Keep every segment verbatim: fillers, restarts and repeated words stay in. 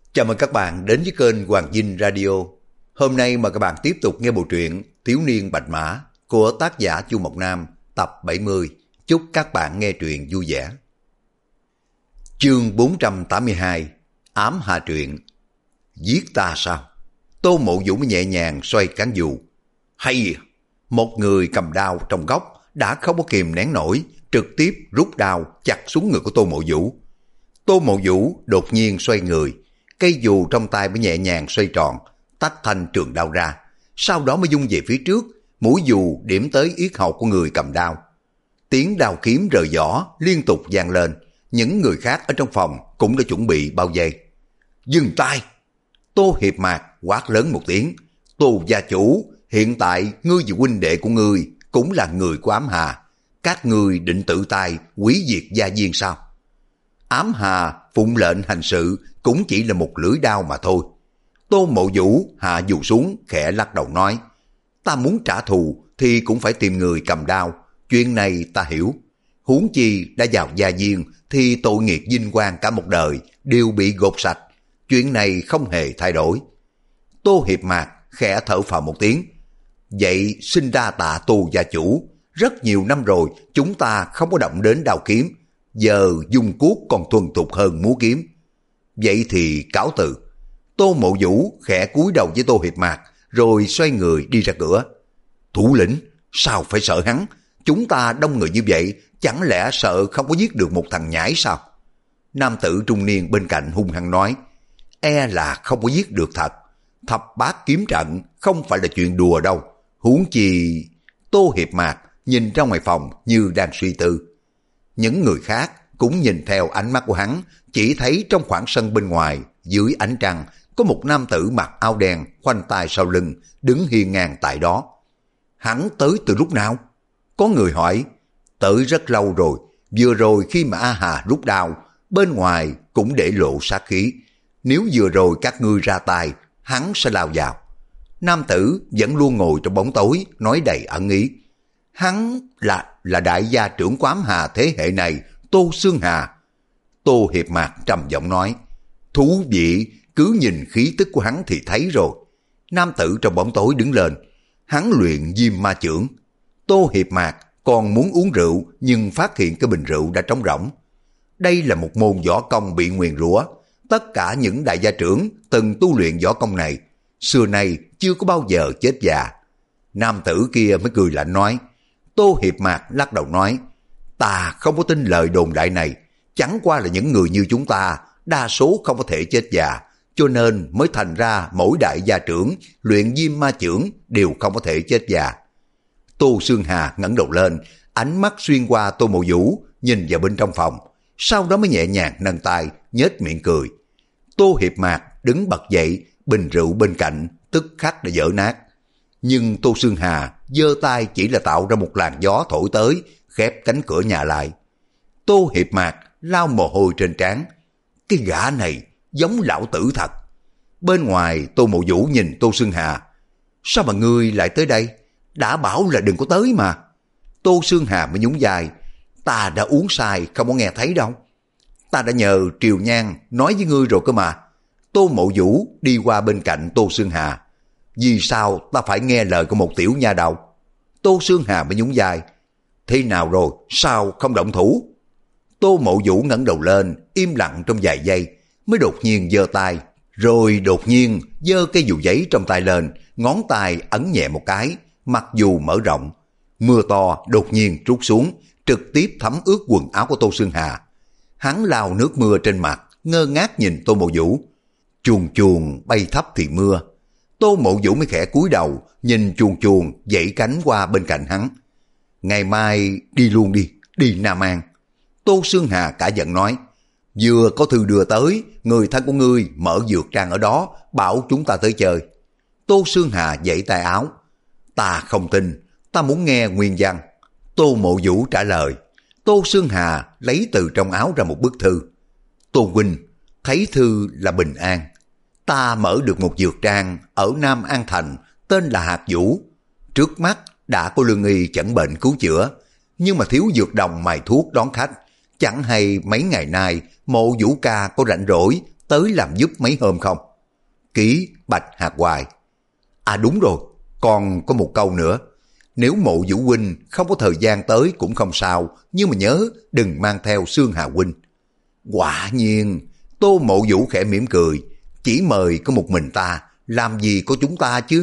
Chào mừng các bạn đến với kênh Hoàng Dinh Radio. Hôm nay mời các bạn tiếp tục nghe bộ truyện Thiếu niên Bạch Mã của tác giả Chu Mộc Nam tập bảy mươi. Chúc các bạn nghe truyện vui vẻ. Chương bốn trăm tám mươi hai. Ám hạ truyện. Giết ta sao? Tô Mộ Vũ mới nhẹ nhàng xoay cán dù. Hay, một người cầm đao trong góc đã không có kìm nén nổi, trực tiếp rút đao chặt xuống người của Tô Mộ Vũ. Tô Mộ Vũ đột nhiên xoay người, cây dù trong tay mới nhẹ nhàng xoay tròn, tách thanh trường đao ra, sau đó mới vung về phía trước, mũi dù điểm tới yết hầu của người cầm đao. Tiếng đao kiếm rời vỏ liên tục vang lên, những người khác ở trong phòng cũng đã chuẩn bị bao vây. Dừng tay! Tô Hiệp Mạc quát lớn một tiếng. Tô gia chủ, hiện tại ngươi và huynh đệ của ngươi cũng là người của Ám Hà, các ngươi định tự tay hủy diệt gia viên sao? Ám Hà phụng lệnh hành sự cũng chỉ là một lưỡi đao mà thôi. Tô Mộ Vũ hạ dù xuống, khẽ lắc đầu nói, ta muốn trả thù thì cũng phải tìm người cầm đao, chuyện này ta hiểu. Huống chi đã vào gia viên thì tội nghiệp vinh quang cả một đời đều bị gột sạch, chuyện này không hề thay đổi. Tô Hiệp Mạc khẽ thở phào một tiếng. Vậy xin đa tạ Tô gia chủ, rất nhiều năm rồi chúng ta không có động đến đao kiếm, giờ dùng cuốc còn thuần thục hơn múa kiếm. Vậy thì cáo từ. Tô Mộ Vũ khẽ cúi đầu với Tô Hiệp Mạc, rồi xoay người đi ra cửa. Thủ lĩnh, sao phải sợ hắn? Chúng ta đông người như vậy, chẳng lẽ sợ không có giết được một thằng nhãi sao? Nam tử trung niên bên cạnh hung hăng nói, e là không có giết được thật. Thập bát kiếm trận không phải là chuyện đùa đâu. Huống chi... Tô Hiệp Mạc nhìn ra ngoài phòng như đang suy tư. Những người khác cũng nhìn theo ánh mắt của hắn, chỉ thấy trong khoảng sân bên ngoài, dưới ánh trăng, có một nam tử mặc áo đen, khoanh tay sau lưng, đứng hiên ngang tại đó. Hắn tới từ lúc nào? Có người hỏi. Tới rất lâu rồi, vừa rồi khi mà A Hà rút đao, bên ngoài cũng để lộ sát khí. Nếu vừa rồi các ngươi ra tay, hắn sẽ lao vào. Nam tử vẫn luôn ngồi trong bóng tối, nói đầy ẩn ý. Hắn là là đại gia trưởng của Ám Hà thế hệ này, Tô Xương Hà. Tô Hiệp Mạc trầm giọng nói, thú vị, cứ nhìn khí tức của hắn thì thấy rồi. Nam tử trong bóng tối đứng lên, hắn luyện Diêm Ma Chưởng. Tô Hiệp Mạc còn muốn uống rượu, nhưng phát hiện cái bình rượu đã trống rỗng. Đây là một môn võ công bị nguyền rủa, tất cả những đại gia trưởng từng tu luyện võ công này, xưa nay chưa có bao giờ chết già. Nam tử kia mới cười lạnh nói. Tô Hiệp Mạc lắc đầu nói, ta không có tin lời đồn đại này, chẳng qua là những người như chúng ta, đa số không có thể chết già, cho nên mới thành ra mỗi đại gia trưởng luyện Diêm Ma Chưởng đều không có thể chết già. Tô Xương Hà ngẩng đầu lên, ánh mắt xuyên qua Tô Mộ Vũ, nhìn vào bên trong phòng, sau đó mới nhẹ nhàng nâng tay, nhếch miệng cười. Tô Hiệp Mạc đứng bật dậy, bình rượu bên cạnh tức khắc đã vỡ nát. Nhưng Tô Xương Hà giơ tay chỉ là tạo ra một làn gió thổi tới, khép cánh cửa nhà lại. Tô Hiệp Mạc lau mồ hôi trên trán. Cái gã này giống lão tử thật. Bên ngoài Tô Mộ Vũ nhìn Tô Xương Hà. Sao mà ngươi lại tới đây? Đã bảo là đừng có tới mà. Tô Xương Hà mới nhún vai. Ta đã uống sai, không có nghe thấy đâu. Ta đã nhờ Triều Nhan nói với ngươi rồi cơ mà. Tô Mộ Vũ đi qua bên cạnh Tô Xương Hà. Vì sao ta phải nghe lời của một tiểu nha đầu? Tô Xương Hà mới nhún vai. Thế nào rồi, sao không động thủ? Tô Mộ Vũ ngẩng đầu lên, im lặng trong vài giây, mới đột nhiên giơ tay, rồi đột nhiên giơ cây dù giấy trong tay lên, ngón tay ấn nhẹ một cái, mặc dù mở rộng. Mưa to đột nhiên trút xuống, trực tiếp thấm ướt quần áo của Tô Xương Hà. Hắn lau nước mưa trên mặt, ngơ ngác nhìn Tô Mộ Vũ. Chuồn chuồn bay thấp thì mưa. Tô Mộ Vũ mới khẽ cúi đầu, nhìn chuồn chuồn dãy cánh qua bên cạnh hắn. Ngày mai đi luôn đi, đi Nam An. Tô Xương Hà cả giận nói, vừa có thư đưa tới, người thân của ngươi mở dược trang ở đó, bảo chúng ta tới chơi. Tô Xương Hà giãy tay áo. Ta không tin, ta muốn nghe nguyên văn. Tô Mộ Vũ trả lời. Tô Xương Hà lấy từ trong áo ra một bức thư. Tô huynh, thấy thư là bình an. Ta mở được một dược trang ở Nam An Thành, tên là Hạt Vũ. Trước mắt đã có lương y chẩn bệnh cứu chữa, nhưng mà thiếu dược đồng mài thuốc đón khách. Chẳng hay mấy ngày nay Mộ Vũ ca có rảnh rỗi, tới làm giúp mấy hôm không? Ký Bạch Hạc Hoài. À đúng rồi, còn có một câu nữa. Nếu Mộ Vũ huynh không có thời gian tới cũng không sao, nhưng mà nhớ đừng mang theo Xương Hà huynh. Quả nhiên, Tô Mộ Vũ khẽ mỉm cười, chỉ mời có một mình ta, làm gì có chúng ta chứ?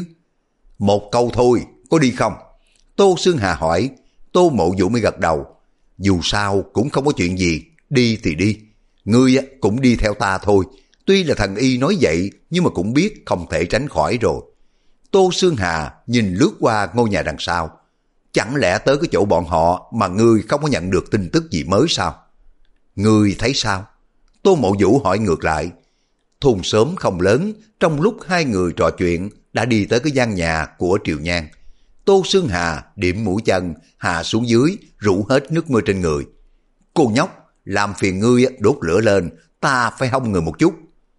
Một câu thôi, có đi không? Tô Xương Hà hỏi. Tô Mộ Vũ mới gật đầu. Dù sao cũng không có chuyện gì, đi thì đi. Ngươi cũng đi theo ta thôi. Tuy là thần y nói vậy, nhưng mà cũng biết không thể tránh khỏi rồi. Tô Xương Hà nhìn lướt qua ngôi nhà đằng sau. Chẳng lẽ tới cái chỗ bọn họ mà ngươi không có nhận được tin tức gì mới sao? Ngươi thấy sao? Tô Mộ Vũ hỏi ngược lại. Thôn xóm không lớn, trong lúc hai người trò chuyện đã đi tới cái gian nhà của Triều Nhan. Tô Xương Hà điểm mũi chân hạ xuống dưới, rủ hết nước mưa trên người. Cô nhóc, làm phiền ngươi đốt lửa lên, ta phải hông người một chút.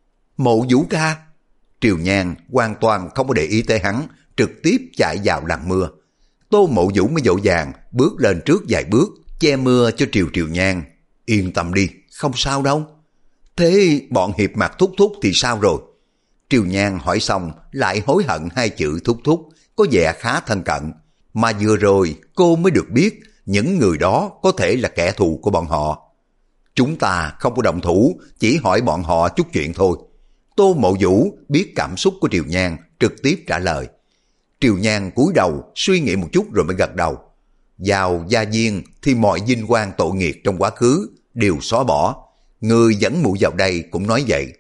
Mộ Vũ ca. Triều Nhan hoàn toàn không có để ý tới hắn, trực tiếp chạy vào làn mưa. Tô Mộ Vũ mới dỗ dàng bước lên trước vài bước, che mưa cho Triều Triều Nhan. Yên tâm đi, không sao đâu. Thế bọn Hiệp Mặt thúc thúc thì sao rồi? Triều Nhan hỏi xong lại hối hận hai chữ thúc thúc, có vẻ khá thân cận. Mà vừa rồi cô mới được biết những người đó có thể là kẻ thù của bọn họ. Chúng ta không có động thủ, chỉ hỏi bọn họ chút chuyện thôi. Tô Mộ Vũ biết cảm xúc của Triều Nhan, trực tiếp trả lời. Triều Nhan cúi đầu suy nghĩ một chút rồi mới gật đầu. Vào gia viên thì mọi vinh quang tội nghiệp trong quá khứ đều xóa bỏ. Người dẫn muội vào đây cũng nói vậy.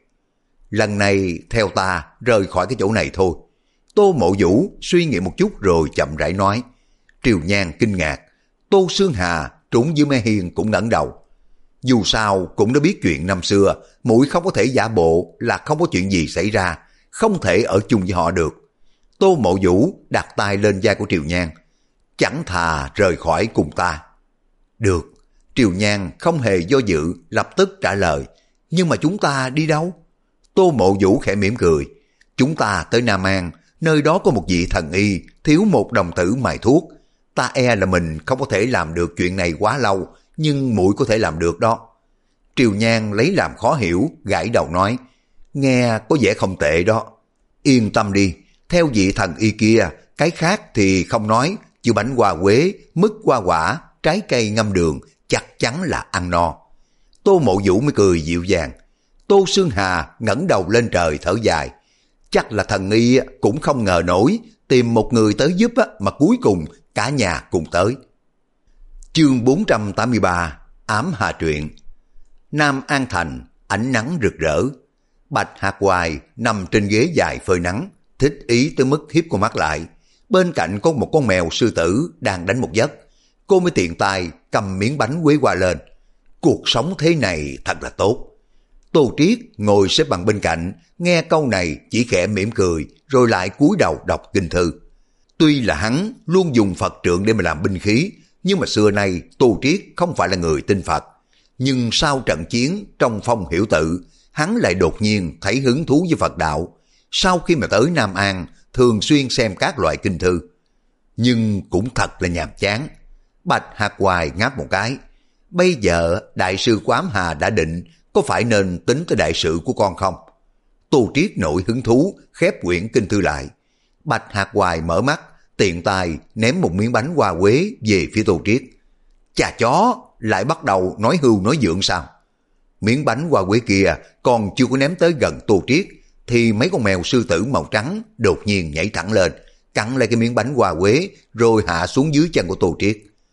Lần này theo ta rời khỏi cái chỗ này thôi. Tô Mộ Vũ suy nghĩ một chút rồi chậm rãi nói. Triều Nhan kinh ngạc. Tô Xương Hà trốn dưới mé hiên cũng ngẩng đầu. Dù sao cũng đã biết chuyện năm xưa, muội không có thể giả bộ là không có chuyện gì xảy ra, không thể ở chung với họ được. Tô Mộ Vũ đặt tay lên vai của Triều Nhan. Chẳng thà rời khỏi cùng ta. Được. Triều Nhan không hề do dự, lập tức trả lời. Nhưng mà chúng ta đi đâu? Tô Mộ Vũ khẽ mỉm cười. Chúng ta tới Nam An, nơi đó có một vị thần y, thiếu một đồng tử mài thuốc. Ta e là mình không có thể làm được chuyện này quá lâu, nhưng muội có thể làm được đó. Triều Nhan lấy làm khó hiểu, gãi đầu nói. Nghe có vẻ không tệ đó. Yên tâm đi, theo vị thần y kia, cái khác thì không nói, chứ bánh hoa quế, mứt hoa quả, trái cây ngâm đường, chắc chắn là ăn no. Tô Mộ Vũ mới cười dịu dàng. Tô Xương Hà ngẩng đầu lên trời thở dài. Chắc là thần y cũng không ngờ nổi, tìm một người tới giúp mà cuối cùng cả nhà cùng tới. Chương bốn trăm tám mươi ba, Ám Hà Truyện. Nam An Thành, ánh nắng rực rỡ. Bạch Hạc Hoài nằm trên ghế dài phơi nắng, thích ý tới mức hiếp con mắt lại. Bên cạnh có một con mèo sư tử đang đánh một giấc. Cô mới tiện tay cầm miếng bánh quế hoa lên. Cuộc sống thế này thật là tốt. Tô Triết ngồi xếp bằng bên cạnh, nghe câu này chỉ khẽ mỉm cười, rồi lại cúi đầu đọc kinh thư. Tuy là hắn luôn dùng Phật trượng để mà làm binh khí, nhưng mà xưa nay Tô Triết không phải là người tin Phật. Nhưng sau trận chiến trong Phong Hiểu Tự, hắn lại đột nhiên thấy hứng thú với Phật đạo. Sau khi mà tới Nam An, thường xuyên xem các loại kinh thư. Nhưng cũng thật là nhàm chán. Bạch Hạc Hoài ngáp một cái. Bây giờ đại sư Quám Hà đã định, có phải nên tính tới đại sự của con không? Tô Triết nổi hứng thú, khép quyển kinh thư lại. Bạch Hạc Hoài mở mắt, tiện tay ném một miếng bánh hoa quế về phía Tô Triết. Chà chó, lại bắt đầu nói hưu nói dượng sao? Miếng bánh hoa quế kia còn chưa có ném tới gần Tô Triết, thì mấy con mèo sư tử màu trắng đột nhiên nhảy thẳng lên, cắn lại cái miếng bánh hoa quế rồi hạ xuống dưới chân của Tô Triết.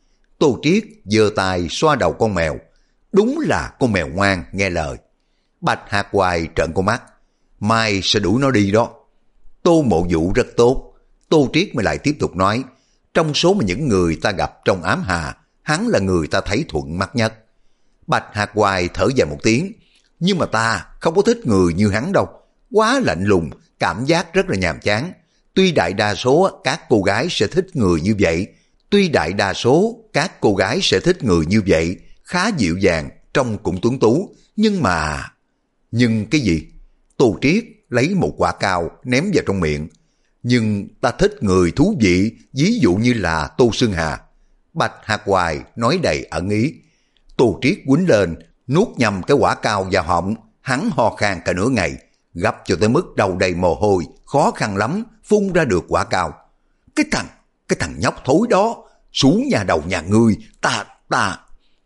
Tô Triết giơ tay xoa đầu con mèo. Đúng là con mèo ngoan nghe lời. Bạch Hạc Hoài trợn con mắt. Mai sẽ đuổi nó đi đó. Tô Mộ Vũ rất tốt. Tô Triết mới lại tiếp tục nói. Trong số mà những người ta gặp trong ám hà, hắn là người ta thấy thuận mắt nhất. Bạch Hạc Hoài thở dài một tiếng. Nhưng mà ta không có thích người như hắn đâu. Quá lạnh lùng, cảm giác rất là nhàm chán. Tuy đại đa số các cô gái sẽ thích người như vậy, Tuy đại đa số các cô gái sẽ thích người như vậy, khá dịu dàng, trông cũng tuấn tú, nhưng mà... Nhưng cái gì? Tô Triết lấy một quả cao ném vào trong miệng. Nhưng ta thích người thú vị, ví dụ như là Tô Xương Hà. Bạch Hạc Hoài nói đầy ẩn ý. Tô Triết quýnh lên, nuốt nhầm cái quả cao vào họng, Hắn ho khan cả nửa ngày, gấp cho tới mức đầu đầy mồ hôi, khó khăn lắm phun ra được quả cao. Cái thằng, cái thằng nhóc thối đó, xuống nhà đầu nhà ngươi, ta, ta.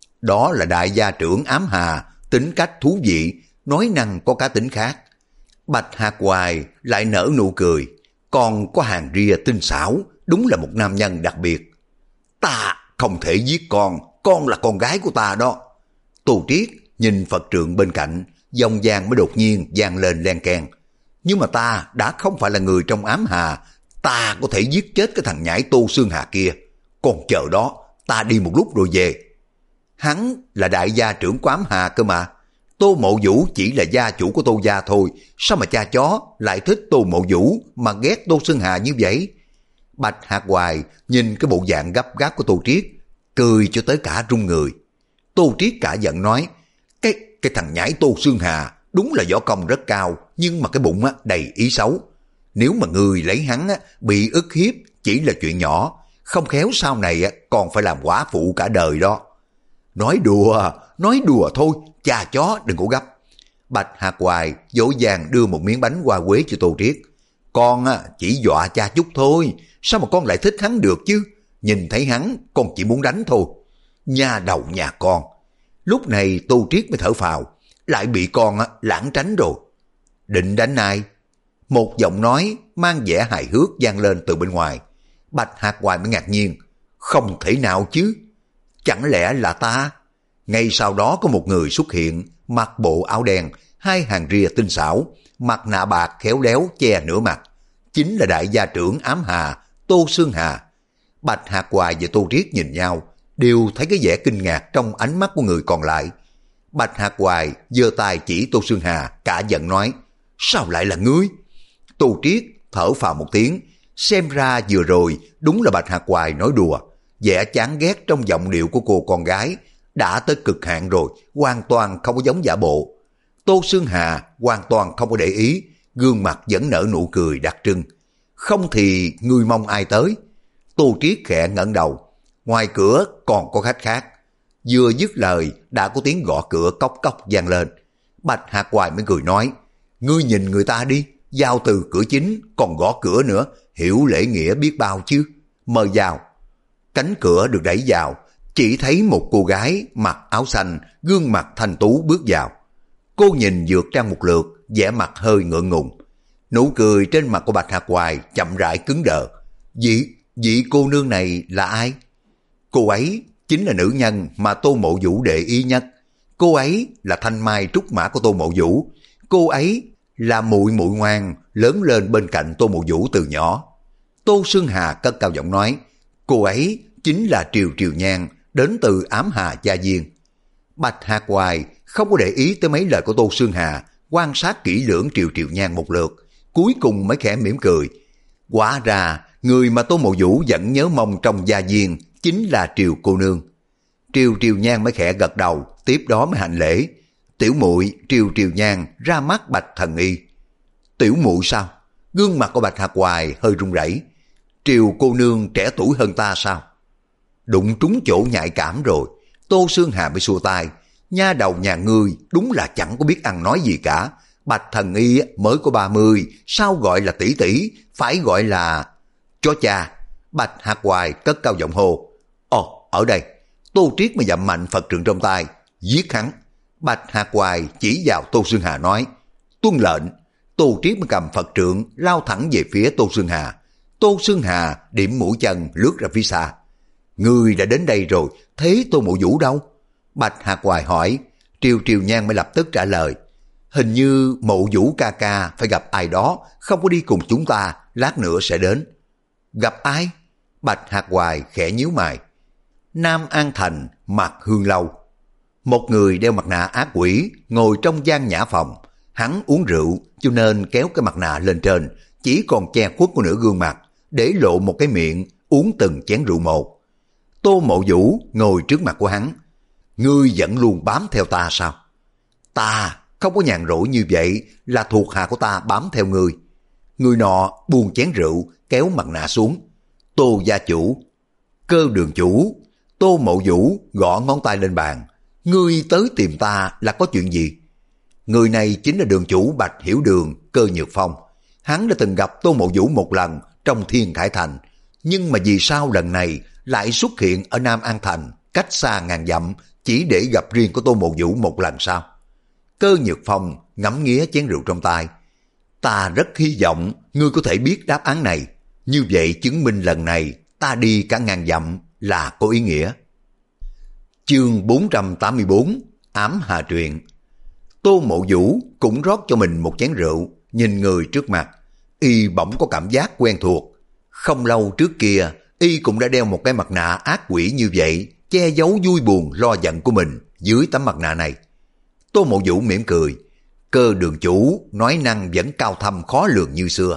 Đó là đại gia trưởng Ám Hà, tính cách thú vị, nói năng có cá tính khác. Bạch Hạc Hoài lại nở nụ cười, còn có hàng ria tinh xảo, đúng là một nam nhân đặc biệt. Ta không thể giết con, con là con gái của ta đó. Tô Triết nhìn Phật trượng bên cạnh, dòng vàng mới đột nhiên vang lên len keng. Nhưng mà ta đã không phải là người trong Ám Hà, ta có thể giết chết cái thằng nhãi Tô Xương Hà kia. Còn chờ đó, ta đi một lúc rồi về. Hắn là đại gia trưởng của Ám Hà cơ mà. Tô Mộ Vũ chỉ là gia chủ của Tô gia thôi, sao mà cha chó lại thích Tô Mộ Vũ mà ghét Tô Xương Hà như vậy? Bạch Hạc Hoài nhìn cái bộ dạng gấp gáp của Tô Triết, cười cho tới cả run người. Tô Triết cả giận nói, cái cái thằng nhãi Tô Xương Hà đúng là võ công rất cao, nhưng mà cái bụng á, đầy ý xấu. Nếu mà người lấy hắn á, bị ức hiếp chỉ là chuyện nhỏ, không khéo sau này á, còn phải làm quả phụ cả đời đó. Nói đùa, nói đùa thôi, cha chó đừng có gấp. Bạch Hạc Hoài dỗ dàng đưa một miếng bánh hoa quế cho Tô Triết. Con á, chỉ dọa cha chút thôi, sao mà con lại thích hắn được chứ? Nhìn thấy hắn, con chỉ muốn đánh thôi. Nhà đầu nhà con. Lúc này Tô Triết mới thở phào, lại bị con á, lãng tránh rồi. Định đánh ai? Một giọng nói mang vẻ hài hước vang lên từ bên ngoài. Bạch Hạc Hoài mới ngạc nhiên. Không thể nào chứ. Chẳng lẽ là ta? Ngay sau đó có một người xuất hiện, mặc bộ áo đen, hai hàng ria tinh xảo, mặt nạ bạc khéo léo che nửa mặt. Chính là đại gia trưởng Ám Hà, Tô Xương Hà. Bạch Hạc Hoài và Tô Triết nhìn nhau, đều thấy cái vẻ kinh ngạc trong ánh mắt của người còn lại. Bạch Hạc Hoài giơ tay chỉ Tô Xương Hà, cả giận nói, sao lại là ngươi? Tô Triết thở phào một tiếng, xem ra vừa rồi đúng là Bạch Hạc Hoài nói đùa. Vẻ chán ghét trong giọng điệu của cô con gái đã tới cực hạn rồi, hoàn toàn không có giống giả bộ. Tô Xương Hà hoàn toàn không có để ý, gương mặt vẫn nở nụ cười đặc trưng. Không thì ngươi mong ai tới? Tô Triết khẽ ngẩng đầu, ngoài cửa còn có khách khác. Vừa dứt lời đã có tiếng gõ cửa cốc cốc vang lên. Bạch Hạc Hoài mới cười nói, ngươi nhìn người ta đi, vào từ cửa chính còn gõ cửa nữa, hiểu lễ nghĩa biết bao chứ. Mời vào. Cánh cửa được đẩy vào, chỉ thấy một cô gái mặc áo xanh, gương mặt thanh tú bước vào. Cô nhìn vượt trang một lượt, vẻ mặt hơi ngượng ngùng. Nụ cười trên mặt của Bạch Hạc Hoài chậm rãi cứng đờ. Vị, vị cô nương này là ai? Cô ấy chính là nữ nhân mà Tô Mộ Vũ để ý nhất. Cô ấy là thanh mai trúc mã của Tô Mộ Vũ. Cô ấy là muội muội ngoan lớn lên bên cạnh Tô Mộ Vũ từ nhỏ. Tô Xương Hà cất cao giọng nói, cô ấy chính là Triều Triều Nhan, đến từ Ám Hà gia viên. Bạch Hạc Hoài không có để ý tới mấy lời của Tô Xương Hà, quan sát kỹ lưỡng Triều Triều Nhan một lượt, cuối cùng mới khẽ mỉm cười. Quả ra người mà Tô Mộ Vũ vẫn nhớ mong trong gia viên chính là Triều cô nương. Triều Triều Nhan mới khẽ gật đầu, tiếp đó mới hành lễ. Tiểu muội Triều Triều Nhan ra mắt Bạch thần y. Tiểu muội sao? Gương mặt của Bạch Hạc Hoài hơi run rẩy. Triều cô nương trẻ tuổi hơn ta sao? Đụng trúng chỗ nhạy cảm rồi. Tô Xương Hà mới xua tay. Nha đầu nhà ngươi đúng là chẳng có biết ăn nói gì cả. Bạch thần y mới có ba mươi, sao gọi là tỷ tỷ, phải gọi là chó cha. Bạch Hạc Hoài cất cao giọng hô. Ồ, ở đây. Tô Triết mà dậm mạnh Phật trượng trong tay, giết hắn. Bạch Hạc Hoài chỉ vào Tô Xương Hà nói, tuân lệnh. Tô Triết mới cầm Phật trượng lao thẳng về phía Tô Xương Hà. Tô Xương Hà điểm mũi chân lướt ra phía xa. Người đã đến đây rồi, thế Tô Mộ Vũ đâu? Bạch Hạc Hoài hỏi. Triều Triều Nhan mới lập tức trả lời, hình như Mộ Vũ ca ca phải gặp ai đó, không có đi cùng chúng ta, lát nữa sẽ đến. Gặp ai? Bạch Hạc Hoài khẽ nhíu mày. Nam An Thành, Mạc Hương Lâu. Một người đeo mặt nạ ác quỷ ngồi trong gian nhã phòng. Hắn uống rượu cho nên kéo cái mặt nạ lên trên, chỉ còn che khuất của nửa gương mặt, để lộ một cái miệng uống từng chén rượu một. Tô Mộ Vũ ngồi trước mặt của hắn. Ngươi vẫn luôn bám theo ta sao? Ta không có nhàn rỗi như vậy, là thuộc hạ của ta bám theo ngươi. Người nọ buông chén rượu, kéo mặt nạ xuống. Tô gia chủ. Cơ đường chủ. Tô Mộ Vũ gõ ngón tay lên bàn. Ngươi tới tìm ta là có chuyện gì? Người này chính là đường chủ Bạch Hiểu Đường, Cơ Nhược Phong. Hắn đã từng gặp Tô Mộ Vũ một lần trong Thiên Khải Thành, nhưng mà vì sao lần này lại xuất hiện ở Nam An Thành, cách xa ngàn dặm, chỉ để gặp riêng của Tô Mộ Vũ một lần sao? Cơ Nhược Phong ngắm nghía chén rượu trong tay. Ta rất hy vọng ngươi có thể biết đáp án này. Như vậy chứng minh lần này ta đi cả ngàn dặm là có ý nghĩa. Chương bốn trăm tám mươi bốn, Ám Hà Truyện. Tô Mộ Vũ cũng rót cho mình một chén rượu, nhìn người trước mặt, y bỗng có cảm giác quen thuộc. Không lâu trước kia, y cũng đã đeo một cái mặt nạ ác quỷ như vậy, che giấu vui buồn lo giận của mình dưới tấm mặt nạ này. Tô Mộ Vũ mỉm cười. Cơ đường chủ nói năng vẫn cao thâm khó lường như xưa.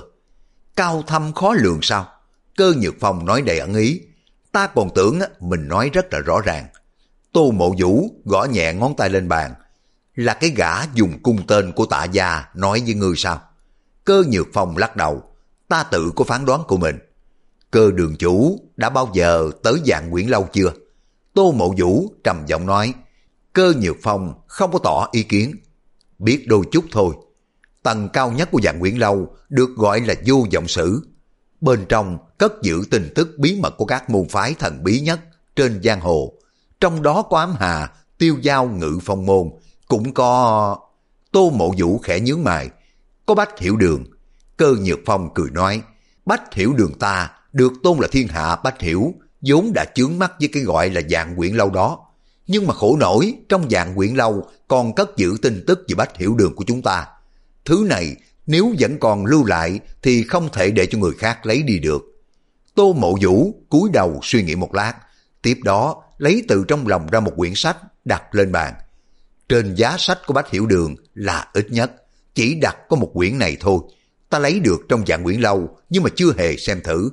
Cao thâm khó lường sao? Cơ Nhược Phong nói đầy ẩn ý. Ta còn tưởng mình nói rất là rõ ràng. Tô Mộ Vũ gõ nhẹ ngón tay lên bàn. Là cái gã dùng cung tên của Tạ gia nói với ngươi sao? Cơ Nhược Phong lắc đầu. Ta tự có phán đoán của mình. Cơ đường chủ đã bao giờ tới Vạn Quyển Lâu chưa? Tô Mộ Vũ trầm giọng nói. Cơ Nhược Phong không có tỏ ý kiến. Biết đôi chút thôi. Tầng cao nhất của Vạn Quyển Lâu được gọi là Vô Vọng Sử. Bên trong cất giữ tin tức bí mật của các môn phái thần bí nhất trên giang hồ. Trong đó có Ám Hà, Tiêu Giao, Ngự Phong môn. Cũng có... Tô Mộ Vũ khẽ nhướng mày. Có Bách Hiểu Đường. Cơ Nhược Phong cười nói. Bách Hiểu Đường ta được tôn là thiên hạ Bách Hiểu, vốn đã chướng mắt với cái gọi là Vạn Quyển Lâu đó. Nhưng mà khổ nổi, trong Vạn Quyển Lâu còn cất giữ tin tức về Bách Hiểu Đường của chúng ta. Thứ này nếu vẫn còn lưu lại thì không thể để cho người khác lấy đi được. Tô Mộ Vũ cúi đầu suy nghĩ một lát, tiếp đó lấy từ trong lòng ra một quyển sách đặt lên bàn. Trên giá sách của Bách Hiểu Đường là ít nhất chỉ đặt có một quyển này thôi. Ta lấy được trong Vạn Quyển Lâu nhưng mà chưa hề xem thử.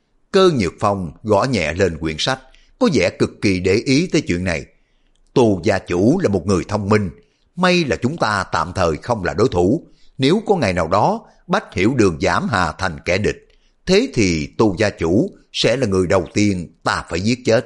Cơ Nhược Phong gõ nhẹ lên quyển sách, có vẻ cực kỳ để ý tới chuyện này. Tô gia chủ là một người thông minh, may là chúng ta tạm thời không là đối thủ. Nếu có ngày nào đó Bách Hiểu Đường giảm Hà thành kẻ địch, thế thì Tô gia chủ sẽ là người đầu tiên ta phải giết chết.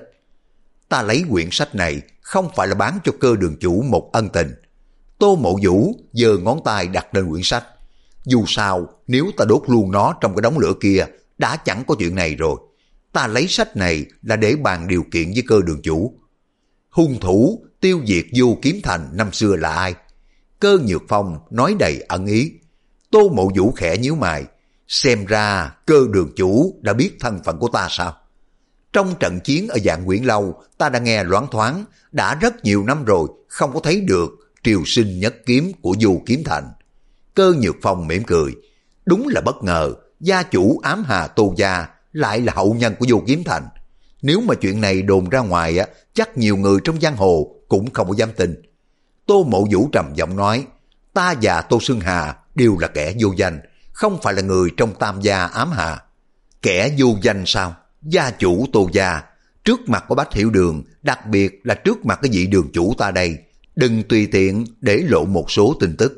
Ta lấy quyển sách này không phải là bán cho Cơ đường chủ một ân tình. Tô Mộ Vũ giơ ngón tay đặt lên quyển sách. Dù sao nếu ta đốt luôn nó trong cái đống lửa kia đã chẳng có chuyện này rồi. Ta lấy sách này là để bàn điều kiện với Cơ đường chủ. Hung thủ tiêu diệt Vô Kiếm Thành năm xưa là ai? Cơ Nhược Phong nói đầy ẩn ý. Tô Mộ Vũ khẽ nhíu mày. Xem ra Cơ đường chủ đã biết thân phận của ta sao? Trong trận chiến ở Vạn Quyển Lâu ta đã nghe loáng thoáng, đã rất nhiều năm rồi không có thấy được triều sinh nhất kiếm của Vô Kiếm Thành. Cơ Nhược Phong mỉm cười. Đúng là bất ngờ, gia chủ Ám Hà Tô gia lại là hậu nhân của Vô Kiếm Thành. Nếu mà chuyện này đồn ra ngoài á, chắc nhiều người trong giang hồ cũng không có dám tin. Tô Mộ Vũ trầm giọng nói. Ta và Tô Xưng Hà đều là kẻ vô danh, không phải là người trong Tam gia Ám Hà. Kẻ vô danh sao? Gia chủ Tô gia, trước mặt của Bách Hiểu Đường, đặc biệt là trước mặt cái vị đường chủ ta đây, đừng tùy tiện để lộ một số tin tức.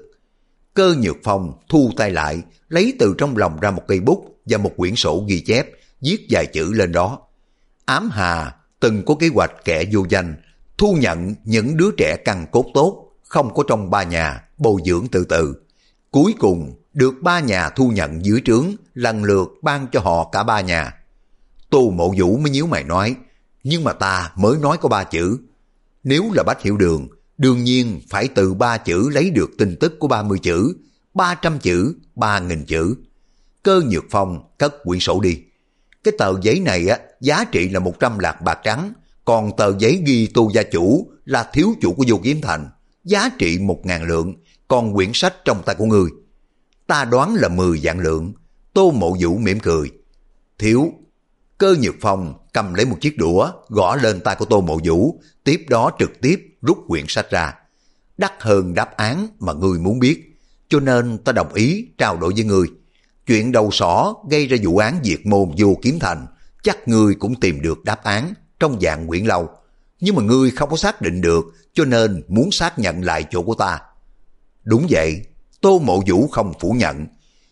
Cơ Nhược Phong thu tay lại, lấy từ trong lòng ra một cây bút và một quyển sổ ghi chép, viết vài chữ lên đó. Ám Hà từng có kế hoạch kẻ vô danh, thu nhận những đứa trẻ căn cốt tốt, không có trong ba nhà, bồi dưỡng từ từ. Cuối cùng được ba nhà thu nhận dưới trướng, lần lượt ban cho họ cả ba nhà. Tô Mộ Vũ mới nhíu mày nói, nhưng mà ta mới nói có ba chữ. Nếu là Bách Hiểu Đường, đương nhiên phải từ ba chữ lấy được tin tức của ba mươi chữ, ba trăm chữ, ba nghìn chữ. Cơ Nhược Phong cất quyển sổ đi. Cái tờ giấy này á, giá trị là một trăm lạng bạc trắng, còn tờ giấy ghi Tô gia chủ là thiếu chủ của Vô Kiếm Thành, giá trị một ngàn lượng, còn quyển sách trong tay của ngươi, ta đoán là mười vạn lượng. Tô Mộ Vũ mỉm cười. Thiếu. Cơ Nhược Phong cầm lấy một chiếc đũa, gõ lên tay của Tô Mộ Vũ, tiếp đó trực tiếp rút quyển sách ra. Đắt hơn đáp án mà ngươi muốn biết, cho nên ta đồng ý trao đổi với ngươi. Chuyện đầu sỏ gây ra vụ án diệt môn Vô Kiếm Thành, chắc ngươi cũng tìm được đáp án trong Vạn Quyển Lâu. Nhưng mà ngươi không có xác định được, cho nên muốn xác nhận lại chỗ của ta. Đúng vậy, Tô Mộ Vũ không phủ nhận.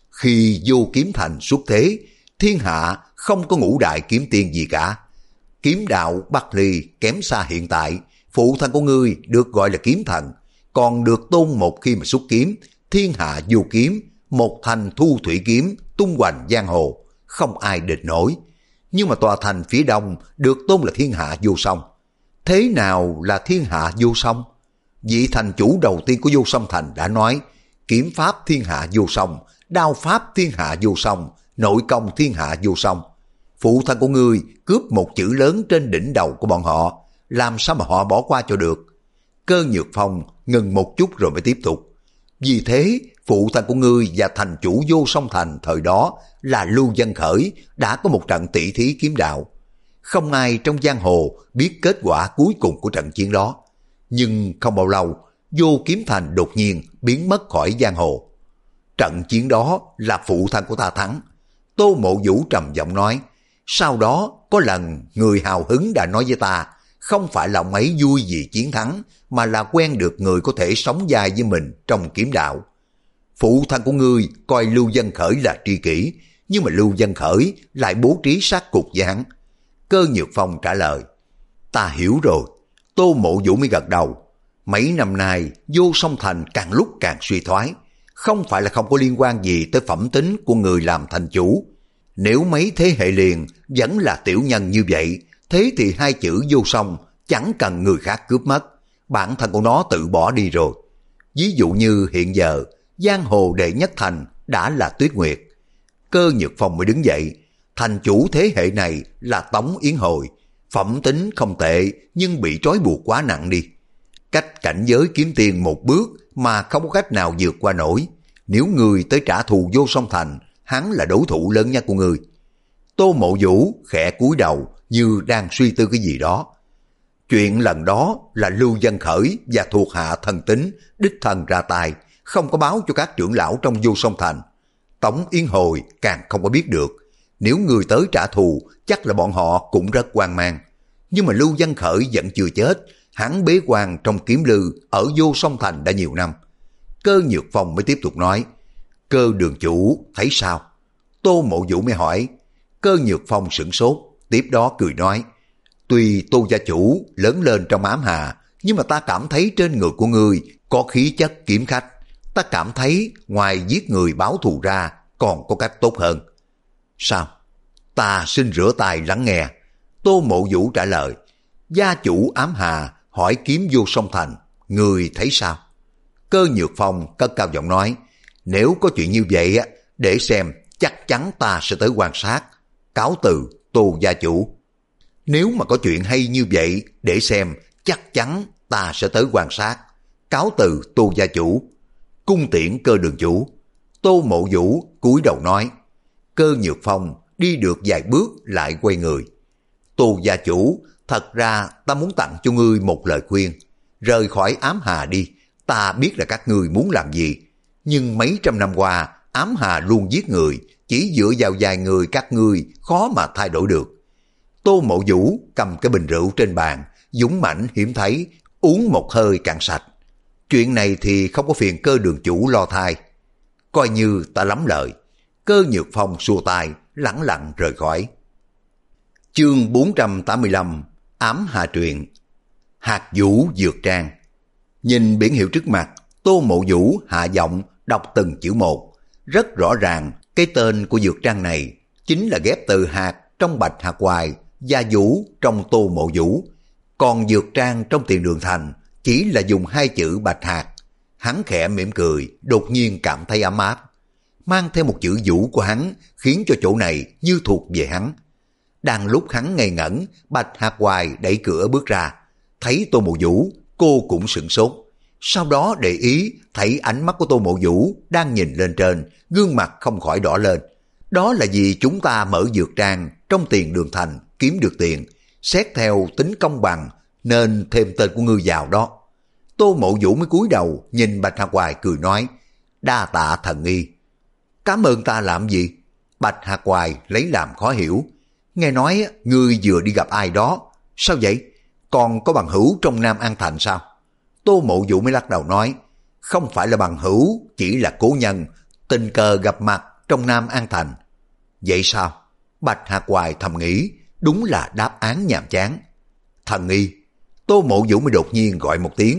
Khi Vô Kiếm Thành xuất thế, thiên hạ không có ngũ đại kiếm tiên gì cả. Kiếm đạo Bắc Ly kém xa hiện tại, phụ thân của ngươi được gọi là kiếm thần. còn được Tôn Một khi mà xuất kiếm, thiên hạ vô kiếm, một thành thu thủy kiếm, tung hoành giang hồ, không ai địch nổi. Nhưng mà tòa thành phía đông được tôn là thiên hạ vô song. Thế nào là thiên hạ vô song? Vị thành chủ đầu tiên của Vô Song Thành đã nói, kiếm pháp thiên hạ vô song, đao pháp thiên hạ vô song, nội công thiên hạ vô song. Phụ thân của ngươi cướp một chữ lớn trên đỉnh đầu của bọn họ, làm sao mà họ bỏ qua cho được? Cơ Nhược Phong ngừng một chút rồi mới tiếp tục. Vì thế, phụ thân của ngươi và thành chủ Vô Song Thành thời đó là Lưu Vân Khởi đã có một trận tỷ thí kiếm đạo. Không ai trong giang hồ biết kết quả cuối cùng của trận chiến đó. Nhưng không bao lâu, Vô Kiếm Thành đột nhiên biến mất khỏi giang hồ. Trận chiến đó là phụ thân của ta thắng. Tô Mộ Vũ trầm giọng nói. Sau đó có lần người hào hứng đã nói với ta, không phải là ông ấy vui vì chiến thắng, mà là quen được người có thể sống dài với mình trong kiếm đạo. Phụ thân của ngươi coi Lưu Vân Khởi là tri kỷ, nhưng mà Lưu Vân Khởi lại bố trí sát cục với hắn. Cơ Nhược Phong trả lời. Ta hiểu rồi. Tô Mộ Vũ mới gật đầu. Mấy năm nay Vô Song Thành càng lúc càng suy thoái, không phải là không có liên quan gì tới phẩm tính của người làm thành chủ. Nếu mấy thế hệ liền vẫn là tiểu nhân như vậy, thế thì hai chữ Vô Song chẳng cần người khác cướp mất, bản thân của nó tự bỏ đi rồi. Ví dụ như hiện giờ giang hồ đệ nhất thành đã là Tuyết Nguyệt. Cơ Nhược Phong mới đứng dậy. Thành chủ thế hệ này là Tống Yến Hồi, phẩm tính không tệ nhưng bị trói buộc quá nặng đi. Cách cảnh giới kiếm tiền một bước mà không có cách nào vượt qua nổi. Nếu người tới trả thù Vô Song Thành, hắn là đối thủ lớn nhất của người. Tô Mộ Vũ khẽ cúi đầu như đang suy tư cái gì đó. Chuyện lần đó là Lưu Vân Khởi và thuộc hạ thần tính đích thân ra tay, không có báo cho các trưởng lão trong Vô Song Thành. Tống Yến Hồi càng không có biết được. Nếu người tới trả thù, chắc là bọn họ cũng rất hoang mang. Nhưng mà Lưu Vân Khởi vẫn chưa chết, hắn bế quan trong kiếm lư ở Vô Song Thành đã nhiều năm. Cơ Nhược Phong mới tiếp tục nói. Cơ đường chủ thấy sao? Tô Mộ Vũ mới hỏi. Cơ Nhược Phong sửng sốt, tiếp đó cười nói. Tuy Tô gia chủ lớn lên trong ám hà, nhưng mà ta cảm thấy trên người của ngươi có khí chất kiếm khách. Ta cảm thấy ngoài giết người báo thù ra còn có cách tốt hơn. Sao? Ta xin rửa tay lắng nghe. Tô Mộ Vũ trả lời. Gia chủ ám hà hỏi kiếm Vô Song Thành, người thấy sao? Cơ Nhược Phong cất cao giọng nói. Nếu có chuyện như vậy á, để xem, chắc chắn ta sẽ tới quan sát. Cáo từ, Tô gia chủ. Nếu mà có chuyện hay như vậy, để xem, chắc chắn ta sẽ tới quan sát. Cáo từ, Tô gia chủ. Cung tiễn Cơ đường chủ. Tô Mộ Vũ cúi đầu nói. Cơ Nhược Phong đi được vài bước lại quay người. Tô gia chủ, thật ra ta muốn tặng cho ngươi một lời khuyên. Rời khỏi ám hà đi, ta biết là các ngươi muốn làm gì. Nhưng mấy trăm năm qua, ám hà luôn giết người, chỉ dựa vào vài người các ngươi khó mà thay đổi được. Tô Mộ Vũ cầm cái bình rượu trên bàn, dũng mãnh hiếm thấy, uống một hơi cạn sạch. Chuyện này thì không có phiền Cơ đường chủ lo thay. Coi như ta lắm lời. Cơ Nhược Phong xua tay, lẳng lặng rời khỏi. Chương bốn trăm tám mươi lăm, ám hà truyện. Hạt Vũ Dược Trang. Nhìn biển hiệu trước mặt, Tô Mộ Vũ hạ giọng đọc từng chữ một. Rất rõ ràng, cái tên của dược trang này chính là ghép từ hạt trong Bạch Hạc Hoài và Vũ trong Tô Mộ Vũ. Còn dược trang trong Tiền Đường Thành chỉ là dùng hai chữ Bạch Hạc. Hắn khẽ mỉm cười, đột nhiên cảm thấy ấm áp. Mang theo một chữ Vũ của hắn khiến cho chỗ này như thuộc về hắn. Đang lúc hắn ngây ngẩn, Bạch Hạc Hoài đẩy cửa bước ra. Thấy Tô Mộ Vũ, cô cũng sửng sốt. Sau đó để ý thấy ánh mắt của Tô Mộ Vũ đang nhìn lên trên, gương mặt không khỏi đỏ lên. Đó là vì chúng ta mở dược trang trong Tiền Đường Thành kiếm được tiền, xét theo tính công bằng nên thêm tên của ngươi vào đó. Tô Mộ Vũ mới cúi đầu nhìn Bạch Hạc Hoài cười nói. Đa tạ thần y. Cảm ơn ta làm gì? Bạch Hạc Hoài lấy làm khó hiểu. Nghe nói ngươi vừa đi gặp ai đó. Sao vậy? Còn có bằng hữu trong Nam An Thành sao? Tô Mộ Vũ mới lắc đầu nói. Không phải là bằng hữu, chỉ là cố nhân, tình cờ gặp mặt trong Nam An Thành. Vậy sao? Bạch Hạc Hoài thầm nghĩ, đúng là đáp án nhàm chán. Thần y. Tô Mộ Vũ mới đột nhiên gọi một tiếng.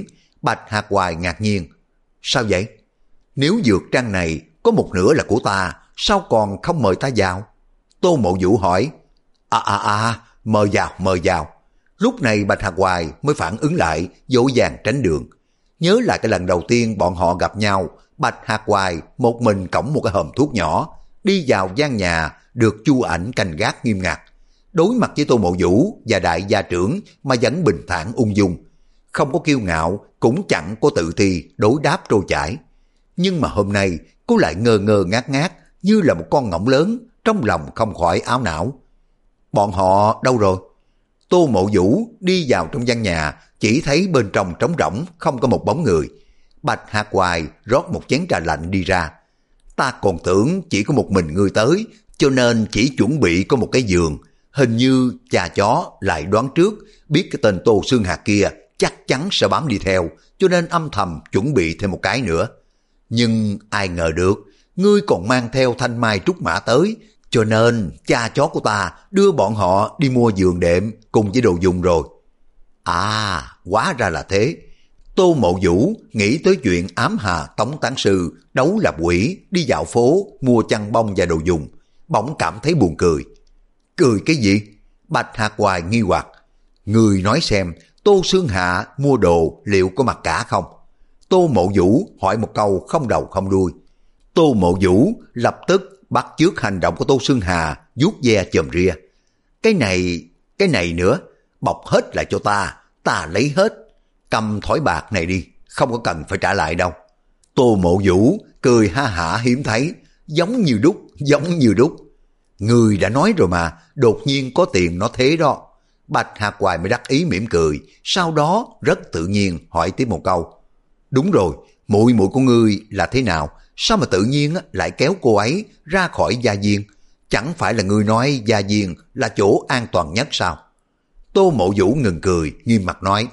Bạch Hạc Hoài ngạc nhiên. Sao vậy? Nếu dược trang này có một nửa là của ta, sao còn không mời ta vào? Tô Mộ Vũ hỏi. À à à, mời vào, mời vào. Lúc này Bạch Hạc Hoài mới phản ứng lại, vội vàng tránh đường. Nhớ lại cái lần đầu tiên bọn họ gặp nhau, Bạch Hạc Hoài một mình cõng một cái hòm thuốc nhỏ, đi vào gian nhà được Chu Ảnh canh gác nghiêm ngặt. Đối mặt với Tô Mộ Vũ và đại gia trưởng mà vẫn bình thản ung dung, không có kiêu ngạo, cũng chẳng có tự ti đối đáp trôi chảy. Nhưng mà hôm nay cô lại ngơ ngơ ngác ngác như là một con ngỗng lớn, trong lòng không khỏi áo não. Bọn họ đâu rồi? Tô Mộ Vũ đi vào trong gian nhà, chỉ thấy bên trong trống rỗng, không có một bóng người. Bạch Hạc Hoài rót một chén trà lạnh đi ra. Ta còn tưởng chỉ có một mình ngươi tới, cho nên chỉ chuẩn bị có một cái giường. Hình như cha chó lại đoán trước, biết cái tên Tô Xương Hạc kia chắc chắn sẽ bám đi theo, cho nên âm thầm chuẩn bị thêm một cái nữa. Nhưng ai ngờ được, ngươi còn mang theo thanh mai trúc mã tới, cho nên cha chó của ta đưa bọn họ đi mua giường đệm cùng với đồ dùng rồi. À, hóa ra là thế. Tô Mộ Vũ nghĩ tới chuyện ám hà tống tán sư, đấu lập quỷ, đi dạo phố, mua chăn bông và đồ dùng, bỗng cảm thấy buồn cười. Cười cái gì? Bạch Hạc Hoài nghi hoặc. Người nói xem, Tô Xương Hạ mua đồ liệu có mặc cả không? Tô Mộ Vũ hỏi một câu không đầu không đuôi. Tô Mộ Vũ lập tức bắt chước hành động của Tô Xương Hà, vuốt ve chòm ria. Cái này, cái này nữa, bọc hết lại cho ta, ta lấy hết. Cầm thỏi bạc này đi, không có cần phải trả lại đâu. Tô Mộ Vũ cười ha hả hiếm thấy, giống như đúc, giống như đúc. Người đã nói rồi mà, đột nhiên có tiền nó thế đó. Bạch Hạc Hoài mới đắc ý mỉm cười, sau đó rất tự nhiên hỏi tiếp một câu. Đúng rồi, muội muội của ngươi là thế nào? Sao mà tự nhiên lại kéo cô ấy ra khỏi gia viên? Chẳng phải là ngươi nói gia viên là chỗ an toàn nhất sao? Tô Mộ Vũ ngừng cười, nghiêm mặt nói.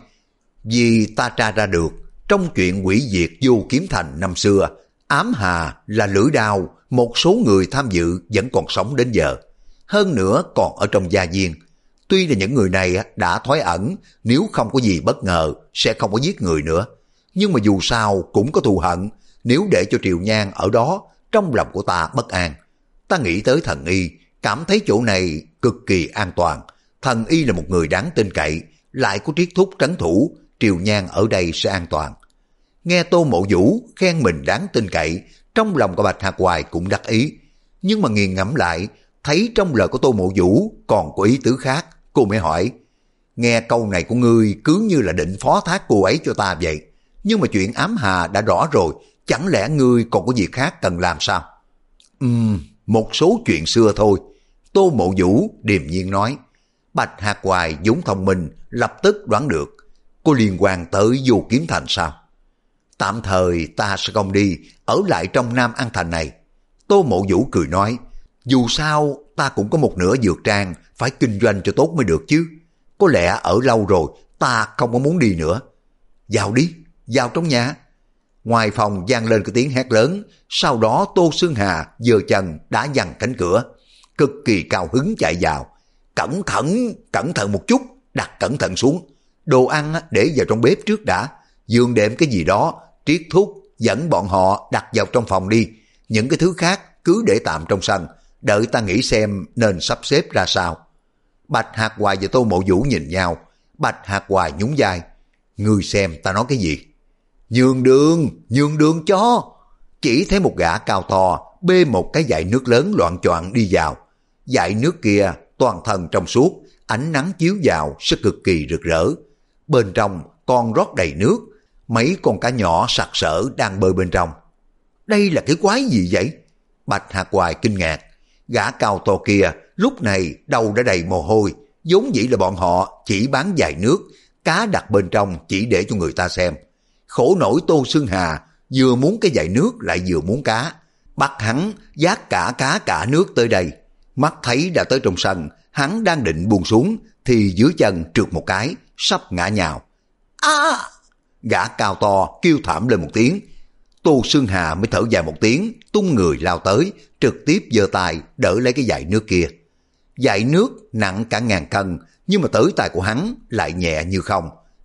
Vì ta tra ra được, trong chuyện hủy diệt Vô Kiếm Thành năm xưa, ám hà là lưỡi đao, một số người tham dự vẫn còn sống đến giờ. Hơn nữa còn ở trong gia viên. Tuy là những người này đã thoái ẩn, nếu không có gì bất ngờ sẽ không có giết người nữa. Nhưng mà dù sao cũng có thù hận, nếu để cho Triều Nhan ở đó, trong lòng của ta bất an. Ta nghĩ tới Thần Y, cảm thấy chỗ này cực kỳ an toàn. Thần Y là một người đáng tin cậy, lại có triết thúc trấn thủ, Triều Nhan ở đây sẽ an toàn. Nghe Tô Mộ Vũ khen mình đáng tin cậy, trong lòng của Bạch Hạc Hoài cũng đắc ý. Nhưng mà nghiền ngẫm lại, thấy trong lời của Tô Mộ Vũ còn có ý tứ khác, cô mới hỏi. Nghe câu này của ngươi cứ như là định phó thác cô ấy cho ta vậy. Nhưng mà chuyện ám hà đã rõ rồi, chẳng lẽ ngươi còn có việc khác cần làm sao? Ừm, một số chuyện xưa thôi. Tô Mộ Vũ điềm nhiên nói. Bạch Hạc Hoài vốn thông minh, lập tức đoán được. Có liên quan tới Vô Kiếm Thành sao? Tạm thời ta sẽ không đi, ở lại trong Nam An Thành này. Tô Mộ Vũ cười nói. Dù sao ta cũng có một nửa dược trang, phải kinh doanh cho tốt mới được chứ. Có lẽ ở lâu rồi, ta không có muốn đi nữa. Vào đi, vào trong nhà. Ngoài phòng vang lên cái tiếng hét lớn, sau đó Tô Xương Hà giơ chân đá văng cánh cửa, cực kỳ cao hứng chạy vào. Cẩn thận, cẩn thận một chút, đặt cẩn thận xuống. Đồ ăn để vào trong bếp trước đã, giường đệm cái gì đó, triết thuốc dẫn bọn họ đặt vào trong phòng đi. Những cái thứ khác cứ để tạm trong sân, đợi ta nghĩ xem nên sắp xếp ra sao. Bạch Hạc Hoài và Tô Mộ Vũ nhìn nhau. Bạch Hạc Hoài nhún vai. Ngươi xem ta nói cái gì? Nhường đường, nhường đường cho. Chỉ thấy một gã cao to bê một cái dại nước lớn loạn choạng đi vào. Dại nước kia toàn thân trong suốt, ánh nắng chiếu vào sẽ cực kỳ rực rỡ. Bên trong còn rót đầy nước, mấy con cá nhỏ sặc sỡ đang bơi bên trong. Đây là cái quái gì vậy? Bạch Hạc Hoài kinh ngạc. Gã cao to kia lúc này đầu đã đầy mồ hôi, vốn dĩ là bọn họ chỉ bán dại nước, cá đặt bên trong chỉ để cho người ta xem. Khổ nổi Tô Xương Hà vừa muốn cái dại nước lại vừa muốn cá, bắt hắn vác cả cá cả nước tới đây. Mắt thấy đã tới trong sân, hắn đang định buông xuống thì dưới chân trượt một cái, sắp ngã nhào. À! Gã cao to kêu thảm lên một tiếng. Tô Xương Hà mới thở dài một tiếng, tung người lao tới, trực tiếp giơ tay đỡ lấy cái dại nước kia. Dại nước nặng cả ngàn cân, nhưng mà tới tay của hắn lại nhẹ như không.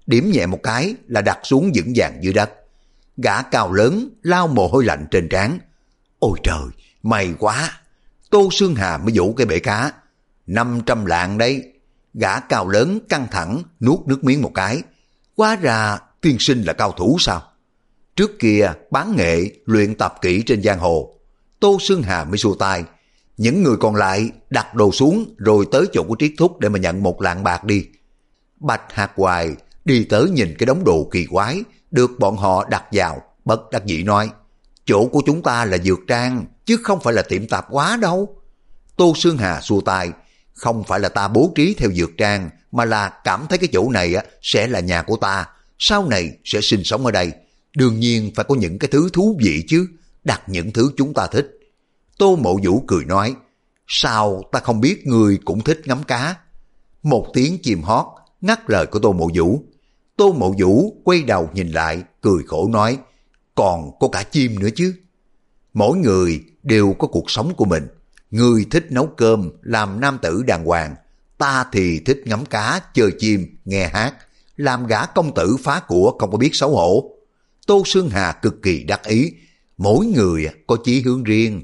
điểm nhẹ một cái là đặt xuống vững vàng dưới đất. Gã cao lớn lau mồ hôi lạnh trên trán. Ôi trời, may quá. Tô Xương Hà mới vỗ cái bể cá. Năm trăm lạng đấy. Gã cao lớn căng thẳng nuốt nước miếng một cái. Hóa ra tiên sinh là cao thủ sao? Trước kia bán nghệ luyện tập kỹ trên giang hồ. Tô Xương Hà mới xua tay. Những người còn lại đặt đồ xuống rồi tới chỗ của Triết Thúc để mà nhận một lạng bạc đi. Bạch Hạc Hoài đi tới nhìn cái đống đồ kỳ quái được bọn họ đặt vào, bất đắc dĩ nói, chỗ của chúng ta là dược trang chứ không phải là tiệm tạp hóa đâu. Tô Xương Hà xua tay, không phải là ta bố trí theo dược trang mà là cảm thấy cái chỗ này sẽ là nhà của ta, sau này sẽ sinh sống ở đây. Đương nhiên phải có những cái thứ thú vị chứ, đặt những thứ chúng ta thích. Tô Mộ Vũ cười nói, sao ta không biết người cũng thích ngắm cá. Một tiếng chim hót ngắt lời của Tô Mộ Vũ. Tô Mộ Vũ quay đầu nhìn lại, cười khổ nói, còn có cả chim nữa chứ. Mỗi người đều có cuộc sống của mình. Người thích nấu cơm, làm nam tử đàng hoàng. Ta thì thích ngắm cá, chơi chim, nghe hát, làm gã công tử phá của không có biết xấu hổ. Tô Xương Hà cực kỳ đắc ý, mỗi người có chí hướng riêng.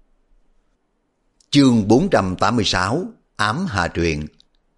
Chương bốn trăm tám mươi sáu, Ám Hà Truyện.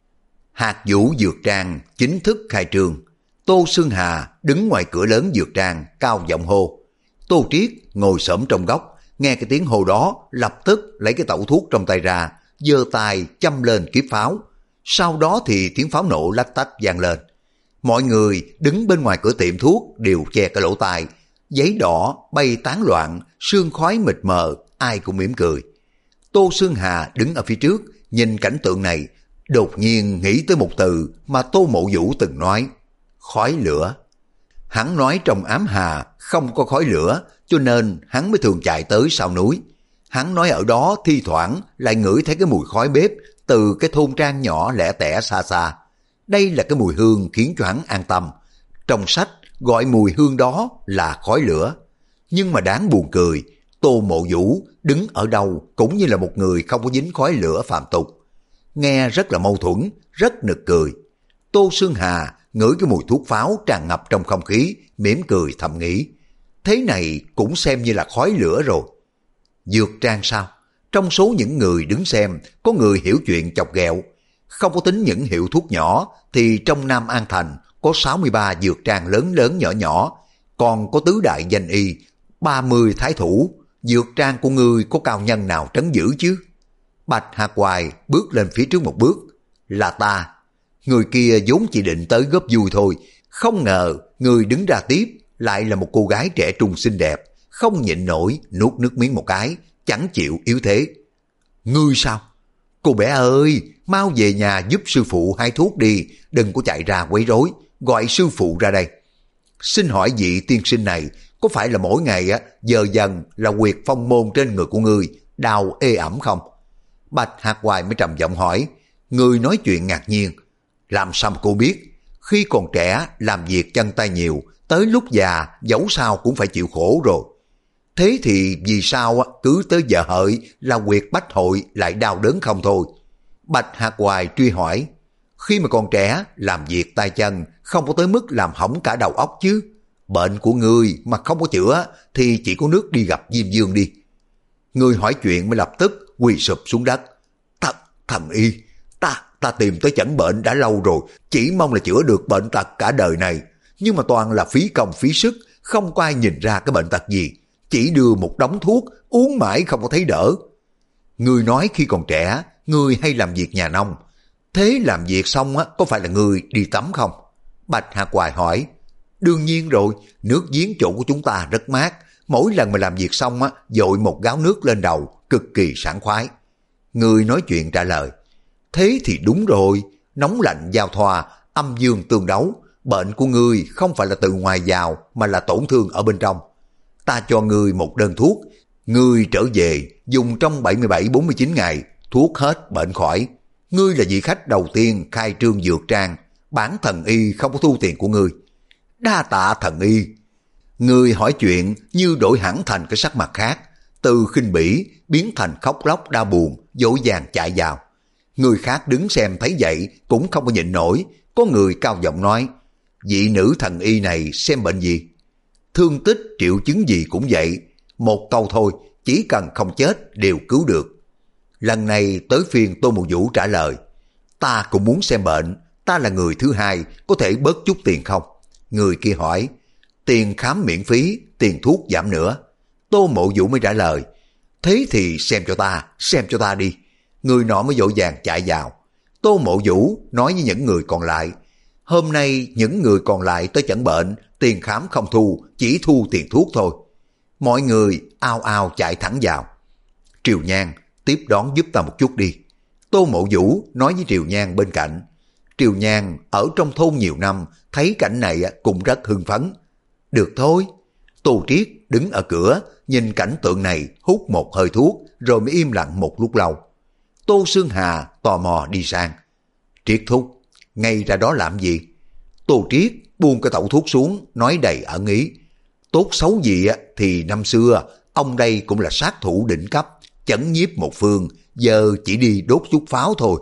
Hạt Vũ Dược Trang chính thức khai trương. Tô Xương Hà đứng ngoài cửa lớn dược trang cao giọng hô. Tô Triết ngồi xổm trong góc, nghe cái tiếng hô đó lập tức lấy cái tẩu thuốc trong tay ra, giơ tay châm lên kiếp pháo. Sau đó thì tiếng pháo nổ lách tách vang lên. Mọi người đứng bên ngoài cửa tiệm thuốc đều che cái lỗ tai, giấy đỏ bay tán loạn, sương khói mịt mờ, ai cũng mỉm cười. Tô Xương Hà đứng ở phía trước, nhìn cảnh tượng này, đột nhiên nghĩ tới một từ mà Tô Mộ Vũ từng nói, khói lửa. Hắn nói trong Ám Hà không có khói lửa, cho nên hắn mới thường chạy tới sau núi. Hắn nói ở đó thi thoảng lại ngửi thấy cái mùi khói bếp từ cái thôn trang nhỏ lẻ tẻ xa xa. Đây là cái mùi hương khiến cho hắn an tâm. Trong sách gọi mùi hương đó là khói lửa. Nhưng mà đáng buồn cười, Tô Mộ Vũ đứng ở đâu cũng như là một người không có dính khói lửa phàm tục. Nghe rất là mâu thuẫn, rất nực cười. Tô Xương Hà ngửi cái mùi thuốc pháo tràn ngập trong không khí, mỉm cười thầm nghĩ, thế này cũng xem như là khói lửa rồi. Dược trang sao? Trong số những người đứng xem, có người hiểu chuyện chọc ghẹo. Không có tính những hiệu thuốc nhỏ, thì trong Nam An Thành có sáu mươi ba dược trang lớn lớn nhỏ nhỏ, còn có tứ đại danh y, ba mươi thái thủ. Dược trang của ngươi có cao nhân nào trấn giữ chứ? Bạch Hạc Hoài bước lên phía trước một bước. Là ta. Người kia vốn chỉ định tới góp vui thôi, không ngờ người đứng ra tiếp lại là một cô gái trẻ trung xinh đẹp, không nhịn nổi nuốt nước miếng một cái, chẳng chịu yếu thế. Ngươi sao? Cô bé ơi, mau về nhà giúp sư phụ hái thuốc đi, đừng có chạy ra quấy rối, gọi sư phụ ra đây. Xin hỏi vị tiên sinh này, có phải là mỗi ngày á giờ dần là quyệt phong môn trên người của ngươi đau ê ẩm không? Bạch Hạc Hoài mới trầm giọng hỏi. Người nói chuyện ngạc nhiên. Làm sao mà cô biết? Khi còn trẻ làm việc chân tay nhiều, tới lúc già dẫu sao cũng phải chịu khổ rồi. Thế thì vì sao cứ tới giờ hợi là quyệt bách hội lại đau đớn không thôi? Bạch Hạc Hoài truy hỏi. Khi mà còn trẻ làm việc tay chân không có tới mức làm hỏng cả đầu óc chứ. Bệnh của ngươi mà không có chữa thì chỉ có nước đi gặp Diêm Dương đi. Người hỏi chuyện mới lập tức quỳ sụp xuống đất. Thật, thần y, ta, ta tìm tới chẩn bệnh đã lâu rồi, chỉ mong là chữa được bệnh tật cả đời này. Nhưng mà toàn là phí công phí sức, không có ai nhìn ra cái bệnh tật gì. Chỉ đưa một đống thuốc, uống mãi không có thấy đỡ. Người nói khi còn trẻ, người hay làm việc nhà nông. Thế làm việc xong á, có phải là người đi tắm không? Bạch Hạc Hoài hỏi. Đương nhiên rồi, nước giếng chỗ của chúng ta rất mát. Mỗi lần mà làm việc xong á, dội một gáo nước lên đầu, cực kỳ sảng khoái. Người nói chuyện trả lời. Thế thì đúng rồi, nóng lạnh giao thoa, âm dương tương đấu. Bệnh của ngươi không phải là từ ngoài vào mà là tổn thương ở bên trong. Ta cho ngươi một đơn thuốc, ngươi trở về dùng trong bảy mươi bảy bốn mươi chín ngày, thuốc hết bệnh khỏi. Ngươi là vị khách đầu tiên khai trương dược trang, bản thần y không có thu tiền của ngươi. Đa tạ thần y. Ngươi hỏi chuyện như đổi hẳn thành cái sắc mặt khác, từ khinh bỉ biến thành khóc lóc đau buồn, dỗ dàng chạy vào. Người khác đứng xem thấy vậy cũng không có nhịn nổi, có người cao giọng nói, vị nữ thần y này xem bệnh gì? Thương tích triệu chứng gì cũng vậy, một câu thôi, chỉ cần không chết đều cứu được. Lần này tới phiên Tô Mộ Vũ trả lời, ta cũng muốn xem bệnh, ta là người thứ hai, có thể bớt chút tiền không? Người kia hỏi, tiền khám miễn phí, tiền thuốc giảm nữa. Tô Mộ Vũ mới trả lời, thế thì xem cho ta, xem cho ta đi. Người nọ mới vội vàng chạy vào. Tô Mộ Vũ nói với những người còn lại, hôm nay những người còn lại tới chẩn bệnh, tiền khám không thu, chỉ thu tiền thuốc thôi. Mọi người ao ao chạy thẳng vào. Triều Nhan, tiếp đón giúp ta một chút đi. Tô Mộ Vũ nói với Triều Nhan bên cạnh. Triều Nhan ở trong thôn nhiều năm, thấy cảnh này cũng rất hưng phấn. Được thôi. Tô Triết đứng ở cửa, nhìn cảnh tượng này, hút một hơi thuốc, rồi mới im lặng một lúc lâu. Tô Xương Hà tò mò đi sang. Triết thúc, ngay ra đó làm gì? Tô Triết buông cái tẩu thuốc xuống, nói đầy ẩn ý. Tốt xấu gì thì năm xưa, ông đây cũng là sát thủ đỉnh cấp, chấn nhiếp một phương, giờ chỉ đi đốt chút pháo thôi.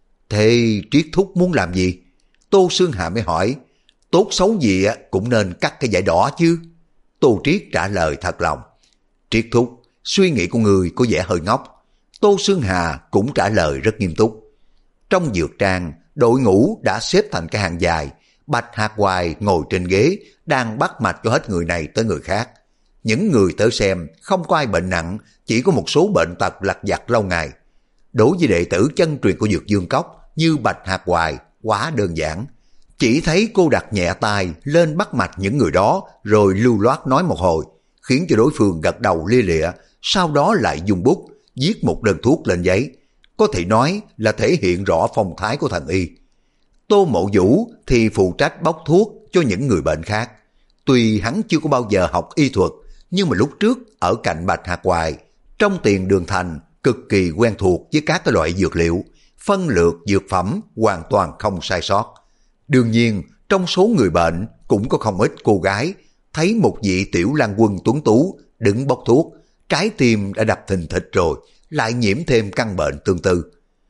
Thế Triết thúc muốn làm gì? Tô Xương Hà mới hỏi. Tốt xấu gì cũng nên cắt cái dải đỏ chứ. Tô Triết trả lời thật lòng. Triết thúc, suy nghĩ của người có vẻ hơi ngốc. Tô Xương Hà cũng trả lời rất nghiêm túc. Trong dược trang, đội ngũ đã xếp thành cái hàng dài. Bạch Hạc Hoài ngồi trên ghế, đang bắt mạch cho hết người này tới người khác. Những người tới xem không có ai bệnh nặng, chỉ có một số bệnh tật lặt vặt lâu ngày. Đối với đệ tử chân truyền của Dược Dương Cốc như Bạch Hạc Hoài quá đơn giản. Chỉ thấy cô đặt nhẹ tay lên bắt mạch những người đó, rồi lưu loát nói một hồi, khiến cho đối phương gật đầu lia lịa, sau đó lại dùng bút viết một đơn thuốc lên giấy. Có thể nói là thể hiện rõ phong thái của thần y. Tô Mộ Vũ thì phụ trách bóc thuốc cho những người bệnh khác. Tuy hắn chưa có bao giờ học y thuật, nhưng mà lúc trước ở cạnh Bạch Hạc Hoài, trong Tiền Đường Thành cực kỳ quen thuộc với các cái loại dược liệu, phân lược dược phẩm hoàn toàn không sai sót. Đương nhiên, trong số người bệnh cũng có không ít cô gái, thấy một vị tiểu lang quân tuấn tú đứng bóc thuốc, trái tim đã đập thình thịch rồi, lại nhiễm thêm căn bệnh tương tự.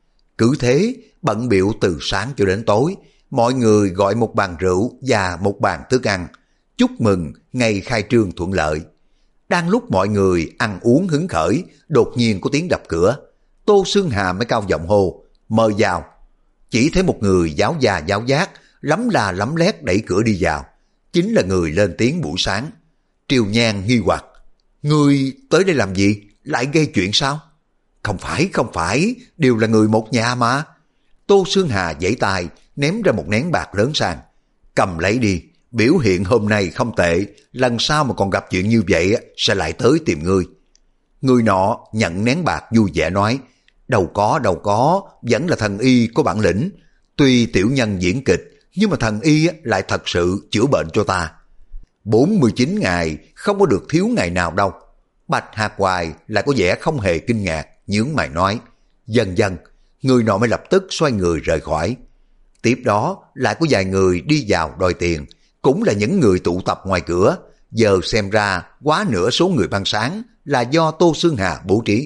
Cứ thế, bận bịu từ sáng cho đến tối, mọi người gọi một bàn rượu và một bàn thức ăn, chúc mừng ngày khai trương thuận lợi. Đang lúc mọi người ăn uống hứng khởi, đột nhiên có tiếng đập cửa. Tô Xương Hà mới cao giọng hô, mời vào. Chỉ thấy một người giáo già giáo giác, lắm là lắm lét đẩy cửa đi vào. Chính là người lên tiếng buổi sáng. Triều Nhan nghi hoặc, ngươi tới đây làm gì? Lại gây chuyện sao? Không phải, không phải, đều là người một nhà mà. Tô Xương Hà giãy tay, ném ra một nén bạc lớn sang. Cầm lấy đi, biểu hiện hôm nay không tệ, lần sau mà còn gặp chuyện như vậy sẽ lại tới tìm ngươi. Người nọ nhận nén bạc vui vẻ nói, đâu có, đâu có, vẫn là thần y có bản lĩnh. Tuy tiểu nhân diễn kịch, nhưng mà thần y lại thật sự chữa bệnh cho ta. bốn mươi chín ngày, không có được thiếu ngày nào đâu. Bạch Hạc Hoài lại có vẻ không hề kinh ngạc, nhướng mày nói, dần dần, người nọ mới lập tức xoay người rời khỏi. Tiếp đó lại có vài người đi vào đòi tiền, cũng là những người tụ tập ngoài cửa. Giờ xem ra quá nửa số người ban sáng là do Tô Xương Hà bố trí.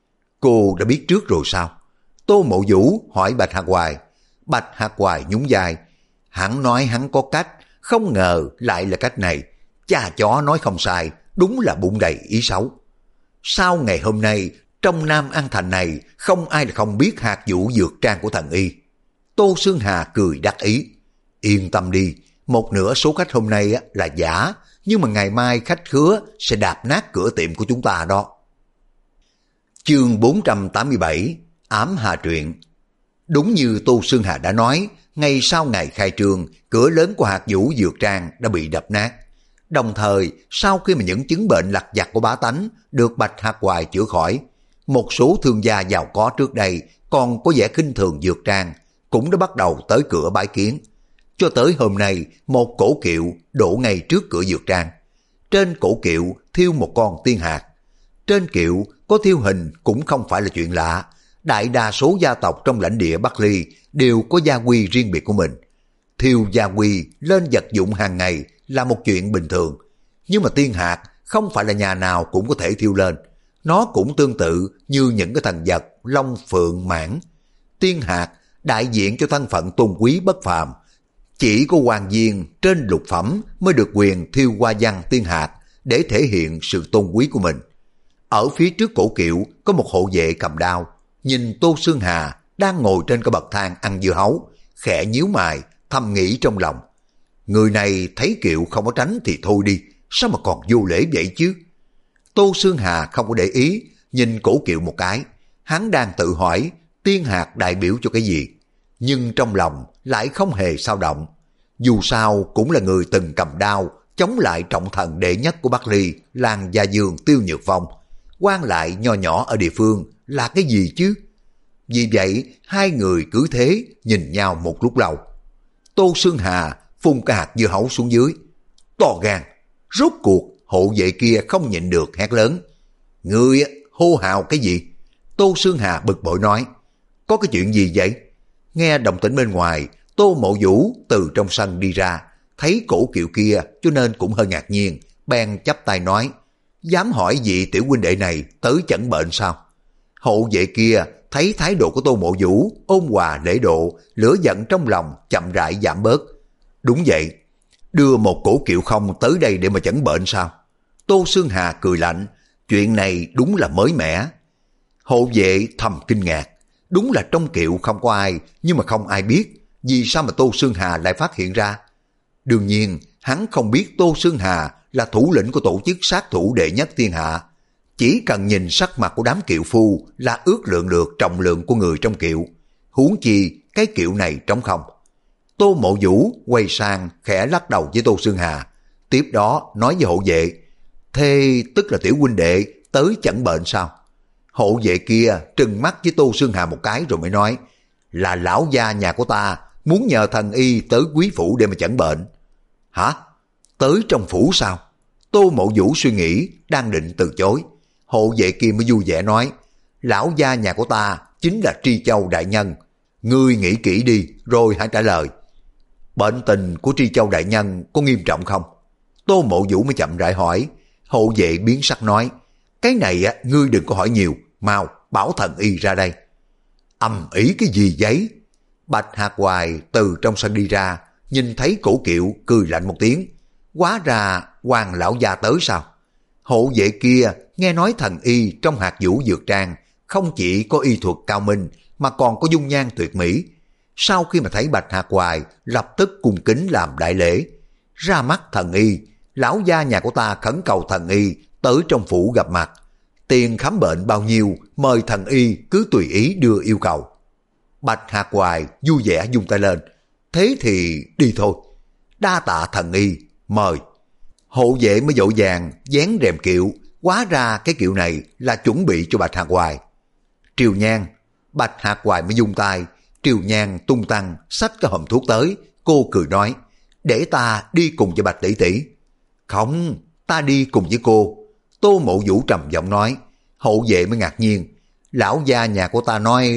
Cô đã biết trước rồi sao? Tô Mộ Vũ hỏi Bạch Hạc Hoài. Bạch Hạc Hoài nhún vai. Hắn nói hắn có cách, không ngờ lại là cách này. Cha chó nói không sai, đúng là bụng đầy ý xấu. Sau ngày hôm nay, trong Nam An Thành này, không ai là không biết hạt vụ dược trang của thần y. Tô Xương Hà cười đắc ý. Yên tâm đi, một nửa số khách hôm nay là giả, nhưng mà ngày mai khách khứa sẽ đạp nát cửa tiệm của chúng ta đó. Chương bốn trăm tám mươi bảy, Ám Hà Truyện. Đúng như Tô Xương Hà đã nói, ngay sau ngày khai trương, cửa lớn của hạt vũ dược trang đã bị đập nát. Đồng thời, sau khi mà những chứng bệnh lặt vặt của bá tánh được Bạch Hạc Hoài chữa khỏi, một số thương gia giàu có trước đây còn có vẻ khinh thường dược trang, cũng đã bắt đầu tới cửa bái kiến. Cho tới hôm nay, một cổ kiệu đổ ngay trước cửa dược trang. Trên cổ kiệu thiêu một con tiên hạt. Trên kiệu có thiêu hình cũng không phải là chuyện lạ. Đại đa số gia tộc trong lãnh địa Bắc Ly đều có gia quy riêng biệt của mình. Thiêu gia quy lên vật dụng hàng ngày là một chuyện bình thường. Nhưng mà tiên hạt không phải là nhà nào cũng có thể thiêu lên. Nó cũng tương tự như những cái thần vật long phượng mãn. Tiên hạt đại diện cho thân phận tôn quý bất phàm. Chỉ có quan viên trên lục phẩm mới được quyền thiêu hoa văn tiên hạt để thể hiện sự tôn quý của mình. Ở phía trước cổ kiệu có một hộ vệ cầm đao, nhìn Tô Xương Hà đang ngồi trên cái bậc thang ăn dưa hấu, khẽ nhíu mày, thầm nghĩ trong lòng. Người này thấy kiệu không có tránh thì thôi đi, sao mà còn vô lễ vậy chứ? Tô Xương Hà không có để ý, nhìn cổ kiệu một cái, hắn đang tự hỏi tiên hạt đại biểu cho cái gì, nhưng trong lòng lại không hề sao động. Dù sao cũng là người từng cầm đao chống lại trọng thần đệ nhất của Bắc Ly, làng Gia Dương Tiêu Nhược Phong, quan lại nho nhỏ ở địa phương là cái gì chứ? Vì vậy hai người cứ thế nhìn nhau một lúc lâu. Tô Xương Hà phun cái hạt dưa hấu xuống dưới. To gan, rốt cuộc hộ vệ kia không nhịn được hét lớn. Ngươi hô hào cái gì? Tô Xương Hà bực bội nói. Có cái chuyện gì vậy? Nghe động tĩnh bên ngoài, Tô Mộ Vũ từ trong sân đi ra, thấy cổ kiệu kia cho nên cũng hơi ngạc nhiên, bèn chắp tay nói. Dám hỏi vị tiểu huynh đệ này tới chẩn bệnh sao? Hộ vệ kia thấy thái độ của Tô Mộ Vũ ôn hòa lễ độ, lửa giận trong lòng chậm rãi giảm bớt. Đúng vậy, đưa một cổ kiệu không tới đây để mà chẩn bệnh sao? Tô Xương Hà cười lạnh, chuyện này đúng là mới mẻ. Hộ vệ thầm kinh ngạc, đúng là trong kiệu không có ai, nhưng mà không ai biết vì sao mà Tô Xương Hà lại phát hiện ra. Đương nhiên hắn không biết Tô Xương Hà là thủ lĩnh của tổ chức sát thủ đệ nhất thiên hạ. Chỉ cần nhìn sắc mặt của đám kiệu phu là ước lượng được trọng lượng của người trong kiệu, huống chi cái kiệu này trống không. Tô Mộ Vũ quay sang khẽ lắc đầu với Tô Xương Hà, tiếp đó nói với hộ vệ. Thế tức là tiểu huynh đệ tới chẩn bệnh sao? Hộ vệ kia trừng mắt với Tô Xương Hà một cái rồi mới nói. Là lão gia nhà của ta muốn nhờ thần y tới quý phủ để mà chẩn bệnh. Hả? Tới trong phủ sao? Tô Mộ Vũ suy nghĩ, đang định từ chối. Hộ vệ kia mới vui vẻ nói. Lão gia nhà của ta chính là Tri Châu đại nhân. Ngươi nghĩ kỹ đi rồi hãy trả lời. Bệnh tình của Tri Châu đại nhân có nghiêm trọng không? Tô Mộ Vũ mới chậm rãi hỏi. Hộ vệ biến sắc nói. Cái này á, ngươi đừng có hỏi nhiều, mau bảo thần y ra đây. Ầm ĩ cái gì vậy? Bạch Hạc Hoài từ trong sân đi ra, nhìn thấy cổ kiệu cười lạnh một tiếng. Hóa ra Hoàng lão gia tới sao? Hộ vệ kia nghe nói thần y trong Hạt Vũ Dược Trang không chỉ có y thuật cao minh mà còn có dung nhan tuyệt mỹ. Sau khi mà thấy Bạch Hạc Hoài lập tức cung kính làm đại lễ. Ra mắt thần y, lão gia nhà của ta khẩn cầu thần y tới trong phủ gặp mặt. Tiền khám bệnh bao nhiêu mời thần y cứ tùy ý đưa yêu cầu. Bạch Hạc Hoài vui vẻ vung tay lên. Thế thì đi thôi. Đa tạ thần y, mời. Hộ vệ mới vội vàng dán rèm kiệu, hóa ra cái kiệu này là chuẩn bị cho Bạch Hạc Hoài. Triều Nhan, Bạch Hạc Hoài mới vung tay, Triều Nhan tung tăng xách cái hòm thuốc tới, cô cười nói, để ta đi cùng với Bạch tỷ tỷ. Không, ta đi cùng với cô. Tô Mộ Vũ trầm giọng nói. Hộ vệ mới ngạc nhiên, lão gia nhà của ta nói,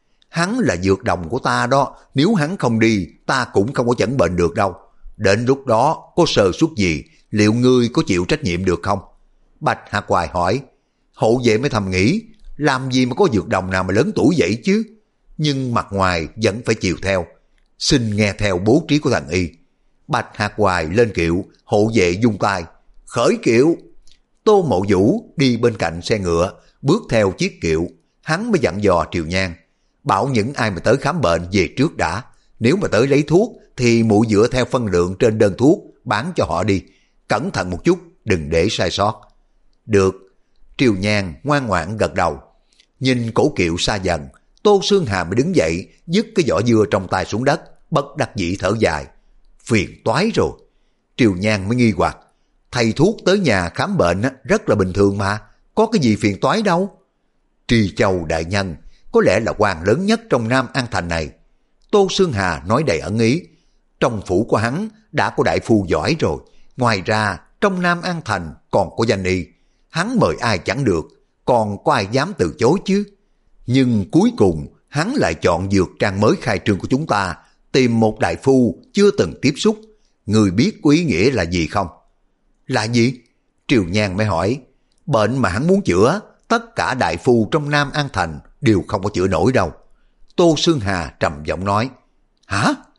hắn là dược đồng của ta đó, nếu hắn không đi, ta cũng không có chẩn bệnh được đâu. Đến lúc đó có sơ suất gì, liệu ngươi có chịu trách nhiệm được không? Bạch Hạc Hoài hỏi. Hộ vệ mới thầm nghĩ, làm gì mà có dược đồng nào mà lớn tuổi vậy chứ? Nhưng mặt ngoài vẫn phải chiều theo, xin nghe theo bố trí của thần y. Bạch Hạc Hoài lên kiệu, hộ vệ vung tay, khởi kiệu. Tô Mộ Vũ đi bên cạnh xe ngựa, bước theo chiếc kiệu, hắn mới dặn dò Triều Nhan, bảo những ai mà tới khám bệnh về trước đã, nếu mà tới lấy thuốc thì muội dựa theo phân lượng trên đơn thuốc bán cho họ đi, cẩn thận một chút, đừng để sai sót. Được. Triều Nhan ngoan ngoãn gật đầu. Nhìn cổ kiệu xa dần, Tô Xương Hà mới đứng dậy, dứt cái vỏ dưa trong tay xuống đất, bất đắc dĩ thở dài. Phiền toái rồi. Triều Nhan mới nghi hoặc, thầy thuốc tới nhà khám bệnh rất là bình thường mà, có cái gì phiền toái đâu. Tri Châu đại nhân có lẽ là quan lớn nhất trong Nam An Thành này. Tô Xương Hà nói đầy ẩn ý, trong phủ của hắn đã có đại phu giỏi rồi, ngoài ra trong Nam An Thành còn có danh y, hắn mời ai chẳng được, còn có ai dám từ chối chứ. Nhưng cuối cùng hắn lại chọn dược trang mới khai trương của chúng ta, tìm một đại phu chưa từng tiếp xúc. Người biết có ý nghĩa là gì không? Là gì? Triều Nhan mới hỏi. Bệnh mà hắn muốn chữa, tất cả đại phu trong Nam An Thành đều không có chữa nổi đâu. Tô Xương Hà trầm giọng nói. Hả?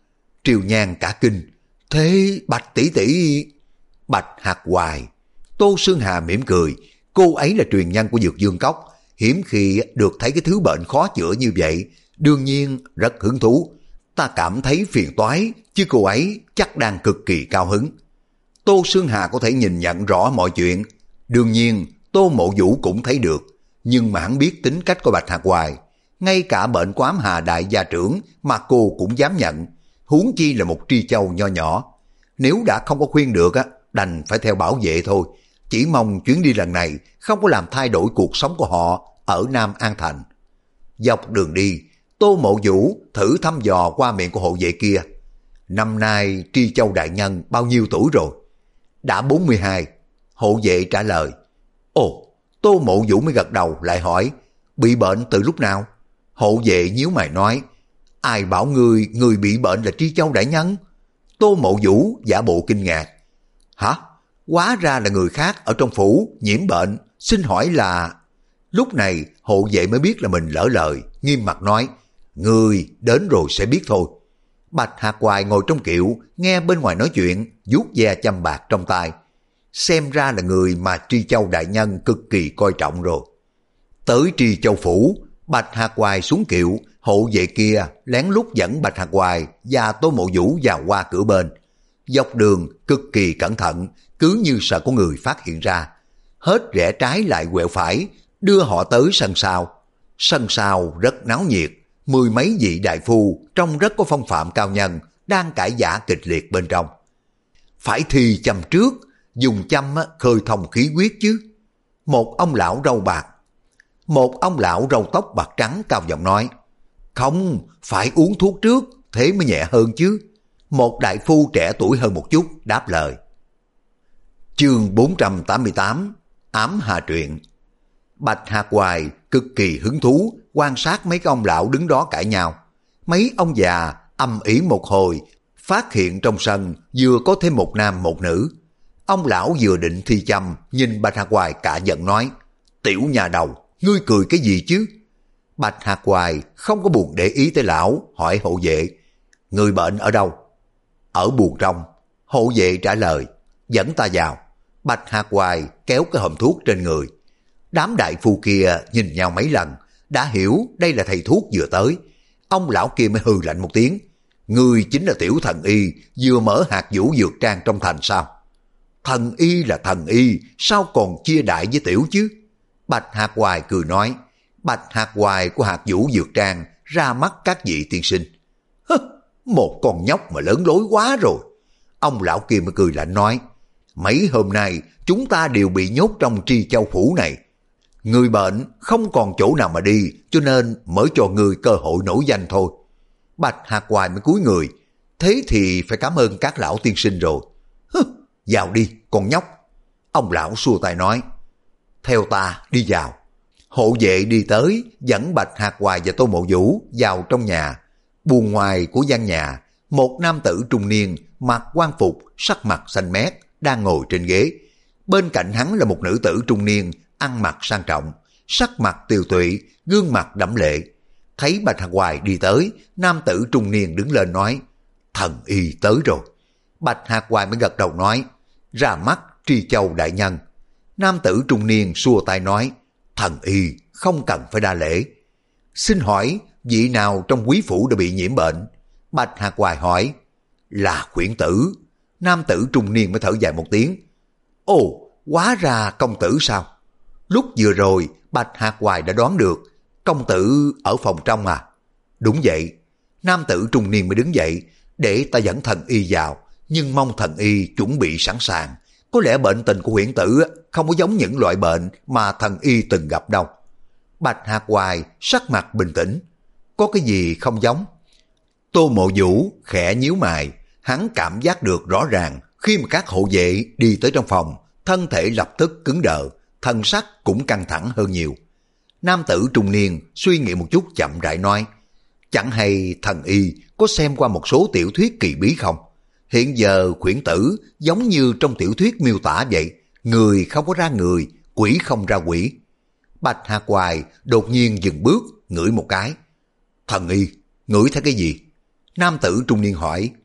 Triều Nhan cả kinh. Thế Bạch tỷ tỷ... Bạch Hạc Hoài. Tô Sương Hà mỉm cười. Cô ấy là truyền nhân của Dược Dương Cốc, hiếm khi được thấy cái thứ bệnh khó chữa như vậy, đương nhiên rất hứng thú. Ta cảm thấy phiền toái, chứ cô ấy chắc đang cực kỳ cao hứng. Tô Sương Hà có thể nhìn nhận rõ mọi chuyện. Đương nhiên Tô Mộ Vũ cũng thấy được, nhưng mà hắn biết tính cách của Bạch Hạc Hoài. Ngay cả bệnh của Ám Hà đại gia trưởng mà cô cũng dám nhận, huống chi là một tri châu nho nhỏ. Nếu đã không có khuyên được á, đành phải theo bảo vệ thôi. Chỉ mong chuyến đi lần này không có làm thay đổi cuộc sống của họ ở Nam An Thành. Dọc đường đi, Tô Mộ Vũ thử thăm dò qua miệng của hộ vệ kia. Năm nay Tri Châu đại nhân bao nhiêu tuổi rồi? Đã bốn mươi hai. Hộ vệ trả lời. Ồ, Tô Mộ Vũ mới gật đầu lại hỏi, bị bệnh từ lúc nào? Hộ vệ nhíu mày nói, ai bảo ngươi người bị bệnh là Tri Châu đại nhân? Tô Mộ Vũ giả bộ kinh ngạc. Hả? Hóa ra là người khác ở trong phủ nhiễm bệnh, xin hỏi là... Lúc này hộ vệ mới biết là mình lỡ lời, nghiêm mặt nói, ngươi đến rồi sẽ biết thôi. Bạch Hạc Hoài ngồi trong kiệu, nghe bên ngoài nói chuyện, vuốt ve châm bạc trong tay. Xem ra là người mà Tri Châu đại nhân cực kỳ coi trọng rồi. Tới Tri Châu phủ, Bạch Hạc Hoài xuống kiệu, hộ vệ kia lén lút dẫn Bạch Hạc Hoài và Tô Mộ Vũ vào qua cửa bên. Dọc đường cực kỳ cẩn thận, cứ như sợ có người phát hiện ra. Hết rẽ trái lại quẹo phải, đưa họ tới sân sau. Sân sau rất náo nhiệt, mười mấy vị đại phu trông rất có phong phạm cao nhân đang cãi vã kịch liệt bên trong. Phải thì châm trước, dùng châm khơi thông khí huyết chứ. Một ông lão râu bạc, một ông lão râu tóc bạc trắng cao giọng nói, không, phải uống thuốc trước, thế mới nhẹ hơn chứ. Một đại phu trẻ tuổi hơn một chút đáp lời. Chương bốn trăm tám mươi tám, Ám Hà Truyện. Bạch Hạc Hoài cực kỳ hứng thú quan sát mấy ông lão đứng đó cãi nhau. Mấy ông già âm ỉ một hồi, phát hiện trong sân vừa có thêm một nam một nữ. Ông lão vừa định thi châm, nhìn Bạch Hạc Hoài cả giận nói, tiểu nhà đầu, ngươi cười cái gì chứ? Bạch Hạc Hoài không có buồn để ý tới lão, hỏi hộ vệ, người bệnh ở đâu? Ở buồng trong. Hộ vệ trả lời, dẫn ta vào. Bạch Hạc Hoài kéo cái hòm thuốc trên người. Đám đại phu kia nhìn nhau mấy lần, đã hiểu đây là thầy thuốc vừa tới. Ông lão kia mới hừ lạnh một tiếng, ngươi chính là tiểu thần y vừa mở hạt vũ dược trang trong thành sao? Thần y là thần y, sao còn chia đại với tiểu chứ? Bạch Hạc Hoài cười nói, Bạch Hạc Hoài của hạt vũ dược trang ra mắt các vị tiên sinh. Hứ, một con nhóc mà lớn lối quá rồi. Ông lão kia mới cười lạnh nói, mấy hôm nay chúng ta đều bị nhốt trong Tri Châu phủ này. Người bệnh không còn chỗ nào mà đi, cho nên mới cho người cơ hội nổi danh thôi. Bạch Hạc Hoài mới cúi người, thế thì phải cảm ơn các lão tiên sinh rồi. Hứ, vào đi con nhóc. Ông lão xua tay nói, theo ta đi vào. Hộ vệ đi tới, dẫn Bạch Hạc Hoài và Tô Mộ Vũ vào trong nhà. Buồng ngoài của gian nhà, một nam tử trung niên mặc quan phục, sắc mặt xanh mét, đang ngồi trên ghế. Bên cạnh hắn là một nữ tử trung niên, ăn mặc sang trọng, sắc mặt tiều tụy, gương mặt đẫm lệ. Thấy Bạch Hạc Hoài đi tới, nam tử trung niên đứng lên nói, thần y tới rồi. Bạch Hạc Hoài mới gật đầu nói, ra mắt Tri Châu đại nhân. Nam tử trung niên xua tay nói, thần y không cần phải đa lễ. Xin hỏi vị nào trong quý phủ đã bị nhiễm bệnh? Bạch Hạc Hoài hỏi. Là Khuyển tử. Nam tử trung niên mới thở dài một tiếng. Ồ, hóa ra công tử sao? Lúc vừa rồi Bạch Hạc Hoài đã đoán được, công tử ở phòng trong à? Đúng vậy. Nam tử trung niên mới đứng dậy, để ta dẫn thần y vào, nhưng mong thần y chuẩn bị sẵn sàng. Có lẽ bệnh tình của Huyễn tử không có giống những loại bệnh mà thần y từng gặp đâu. Bạch Hạc Hoài sắc mặt bình tĩnh. Có cái gì không giống? Tô Mộ Vũ khẽ nhíu mày, hắn cảm giác được rõ ràng khi mà các hộ vệ đi tới trong phòng, thân thể lập tức cứng đờ, thân sắc cũng căng thẳng hơn nhiều. Nam tử trung niên suy nghĩ một chút chậm rãi nói, chẳng hay thần y có xem qua một số tiểu thuyết kỳ bí không? Hiện giờ Khuyển tử giống như trong tiểu thuyết miêu tả vậy, người không có ra người, quỷ không ra quỷ. Bạch Hạc Hoài đột nhiên dừng bước, ngửi một cái. Thần y, ngửi thấy cái gì? Nam tử trung niên hỏi.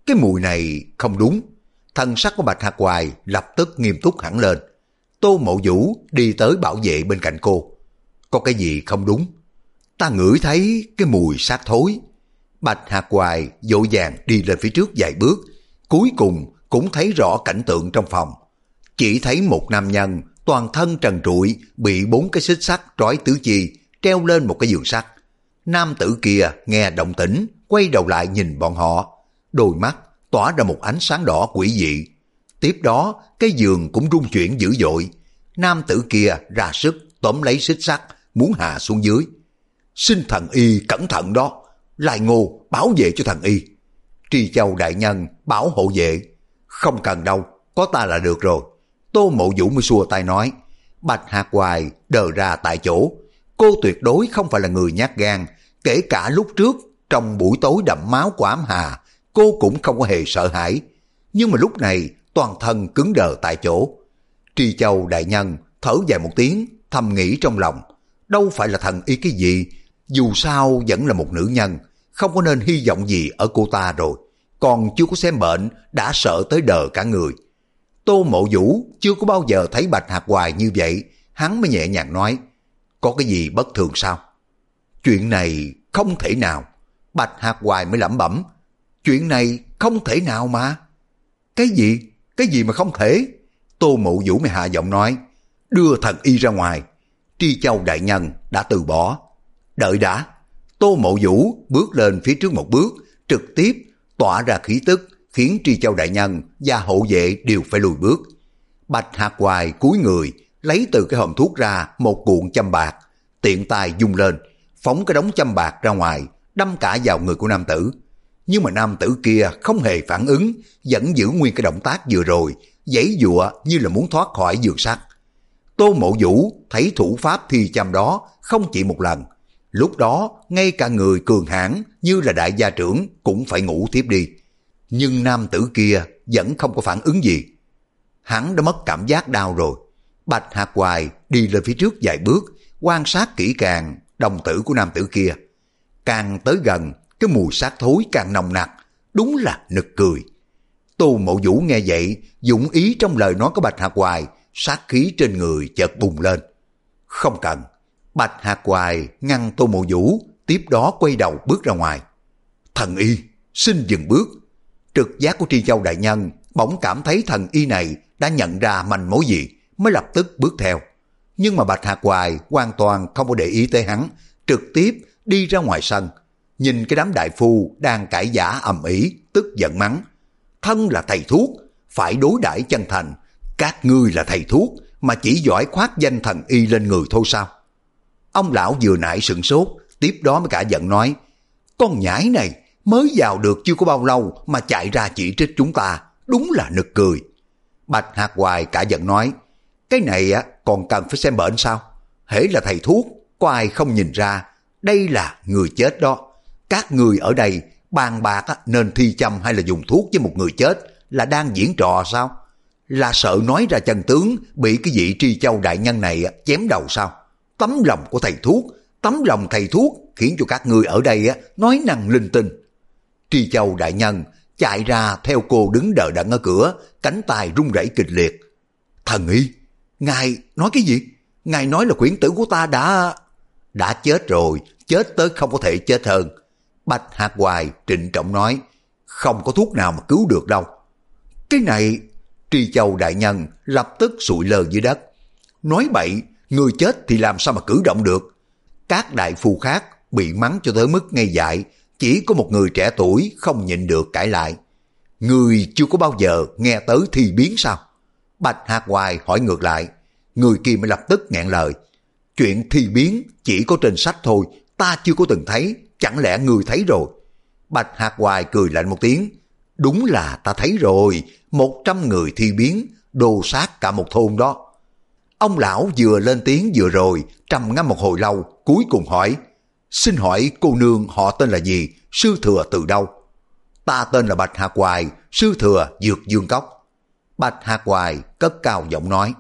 cái mùi này không đúng. Thần sắc của Bạch Hạc Hoài lập tức nghiêm túc hẳn lên. Tô Mộ Vũ đi tới bảo vệ bên cạnh cô. Có cái gì không đúng? Ta ngửi thấy cái mùi xác thối. Bạch Hạc Hoài vội vàng đi lên phía trước vài bước, cuối cùng cũng thấy rõ cảnh tượng trong phòng. Chỉ thấy một nam nhân toàn thân trần trụi bị bốn cái xích sắt trói tứ chi treo lên một cái giường sắt. Nam tử kia nghe động tĩnh quay đầu lại nhìn bọn họ, đôi mắt tỏa ra một ánh sáng đỏ quỷ dị. Tiếp đó cái giường cũng rung chuyển dữ dội. Nam tử kia ra sức tóm lấy xích sắt muốn hạ xuống dưới. Xin thần y cẩn thận đó, Lai Ngô bảo vệ cho thần y. Tri Châu đại nhân bảo hộ vệ. Không cần đâu, có ta là được rồi. Tô Mộ Vũ mới xua tay nói. Bạch Hạc Hoài đờ ra tại chỗ. Cô tuyệt đối không phải là người nhát gan. Kể cả lúc trước trong buổi tối đậm máu của ám hà, cô cũng không có hề sợ hãi. Nhưng mà lúc này toàn thân cứng đờ tại chỗ. Tri Châu đại nhân thở dài một tiếng, thầm nghĩ trong lòng. Đâu phải là thần y cái gì, dù sao vẫn là một nữ nhân, không có nên hy vọng gì ở cô ta rồi. Còn chưa có xem bệnh đã sợ tới đờ cả người. Tô Mộ Vũ chưa có bao giờ thấy Bạch Hạc Hoài như vậy, hắn mới nhẹ nhàng nói. Có cái gì bất thường sao? Chuyện này không thể nào. Bạch Hạc Hoài mới lẩm bẩm. Chuyện này không thể nào mà. Cái gì? Cái gì mà không thể? Tô Mộ Vũ mới hạ giọng nói. Đưa thần y ra ngoài. Tri Châu đại nhân đã từ bỏ. Đợi đã. Tô Mộ Vũ bước lên phía trước một bước, trực tiếp tỏa ra khí tức, khiến Tri Châu đại nhân và hộ vệ đều phải lùi bước. Bạch Hạc Hoài cúi người, lấy từ cái hòm thuốc ra một cuộn châm bạc, tiện tay vung lên, phóng cái đống châm bạc ra ngoài, đâm cả vào người của nam tử. Nhưng mà nam tử kia không hề phản ứng, vẫn giữ nguyên cái động tác vừa rồi, giãy giụa như là muốn thoát khỏi giường sắt. Tô Mộ Vũ thấy thủ pháp thi châm đó không chỉ một lần. Lúc đó ngay cả người cường hãn như là đại gia trưởng cũng phải ngủ tiếp đi. Nhưng nam tử kia vẫn không có phản ứng gì. Hắn đã mất cảm giác đau rồi. Bạch Hạc Hoài đi lên phía trước vài bước, quan sát kỹ càng đồng tử của nam tử kia. Càng tới gần, cái mùi xác thối càng nồng nặc, đúng là nực cười. Tô Mộ Vũ nghe vậy, dụng ý trong lời nói của Bạch Hạc Hoài, sát khí trên người chợt bùng lên. Không cần. Bạch Hạc Hoài ngăn Tô Mộ Vũ, tiếp đó quay đầu bước ra ngoài. Thần y, xin dừng bước. Trực giác của Tri Châu đại nhân bỗng cảm thấy thần y này đã nhận ra manh mối gì, mới lập tức bước theo. Nhưng mà Bạch Hạc Hoài hoàn toàn không có để ý tới hắn, trực tiếp đi ra ngoài sân. Nhìn cái đám đại phu đang cãi vã ầm ĩ, tức giận mắng. Thân là thầy thuốc, phải đối đãi chân thành. Các ngươi là thầy thuốc mà chỉ giỏi khoác danh thần y lên người thôi sao? Ông lão vừa nãy sửng sốt, tiếp đó mới cả giận nói. Con nhãi này mới vào được chưa có bao lâu mà chạy ra chỉ trích chúng ta, đúng là nực cười. Bạch Hạc Hoài cả giận nói. Cái này á còn cần phải xem bệnh sao? Hễ là thầy thuốc, có ai không nhìn ra đây là người chết đó. Các người ở đây bàn bạc nên thi châm hay là dùng thuốc với một người chết là đang diễn trò sao? Là sợ nói ra chân tướng bị cái vị Tri Châu đại nhân này chém đầu sao? Tấm lòng của thầy thuốc, tấm lòng thầy thuốc khiến cho các ngươi ở đây nói năng linh tinh. Tri Châu đại nhân chạy ra theo cô đứng đờ đẫn ở cửa, cánh tay run rẩy kịch liệt. Thần y, ngài nói cái gì? Ngài nói là quyển tử của ta đã... Đã chết rồi, chết tới không có thể chết hơn. Bạch Hạc Hoài trịnh trọng nói. Không có thuốc nào mà cứu được đâu. Cái này... Tri Châu đại nhân lập tức sụi lơ dưới đất. Nói bậy, người chết thì làm sao mà cử động được? Các đại phu khác bị mắng cho tới mức ngây dại, chỉ có một người trẻ tuổi không nhịn được cãi lại. Người chưa có bao giờ nghe tới thi biến sao? Bạch Hạc Hoài hỏi ngược lại. Người kia mới lập tức nghẹn lời. Chuyện thi biến chỉ có trên sách thôi, ta chưa có từng thấy, chẳng lẽ người thấy rồi? Bạch Hạc Hoài cười lạnh một tiếng. Đúng là ta thấy rồi, một trăm người thi biến, đồ sát cả một thôn đó. Ông lão vừa lên tiếng vừa rồi, trầm ngâm một hồi lâu, cuối cùng hỏi. Xin hỏi cô nương họ tên là gì, sư thừa từ đâu? Ta tên là Bạch Hạc Hoài, sư thừa Dược Dương Cốc. Bạch Hạc Hoài cất cao giọng nói.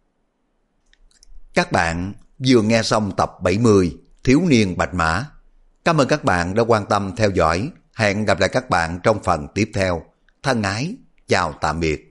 Các bạn vừa nghe xong tập bảy mươi Thiếu niên Bạch Mã. Cảm ơn các bạn đã quan tâm theo dõi. Hẹn gặp lại các bạn trong phần tiếp theo. thân ái, chào tạm biệt.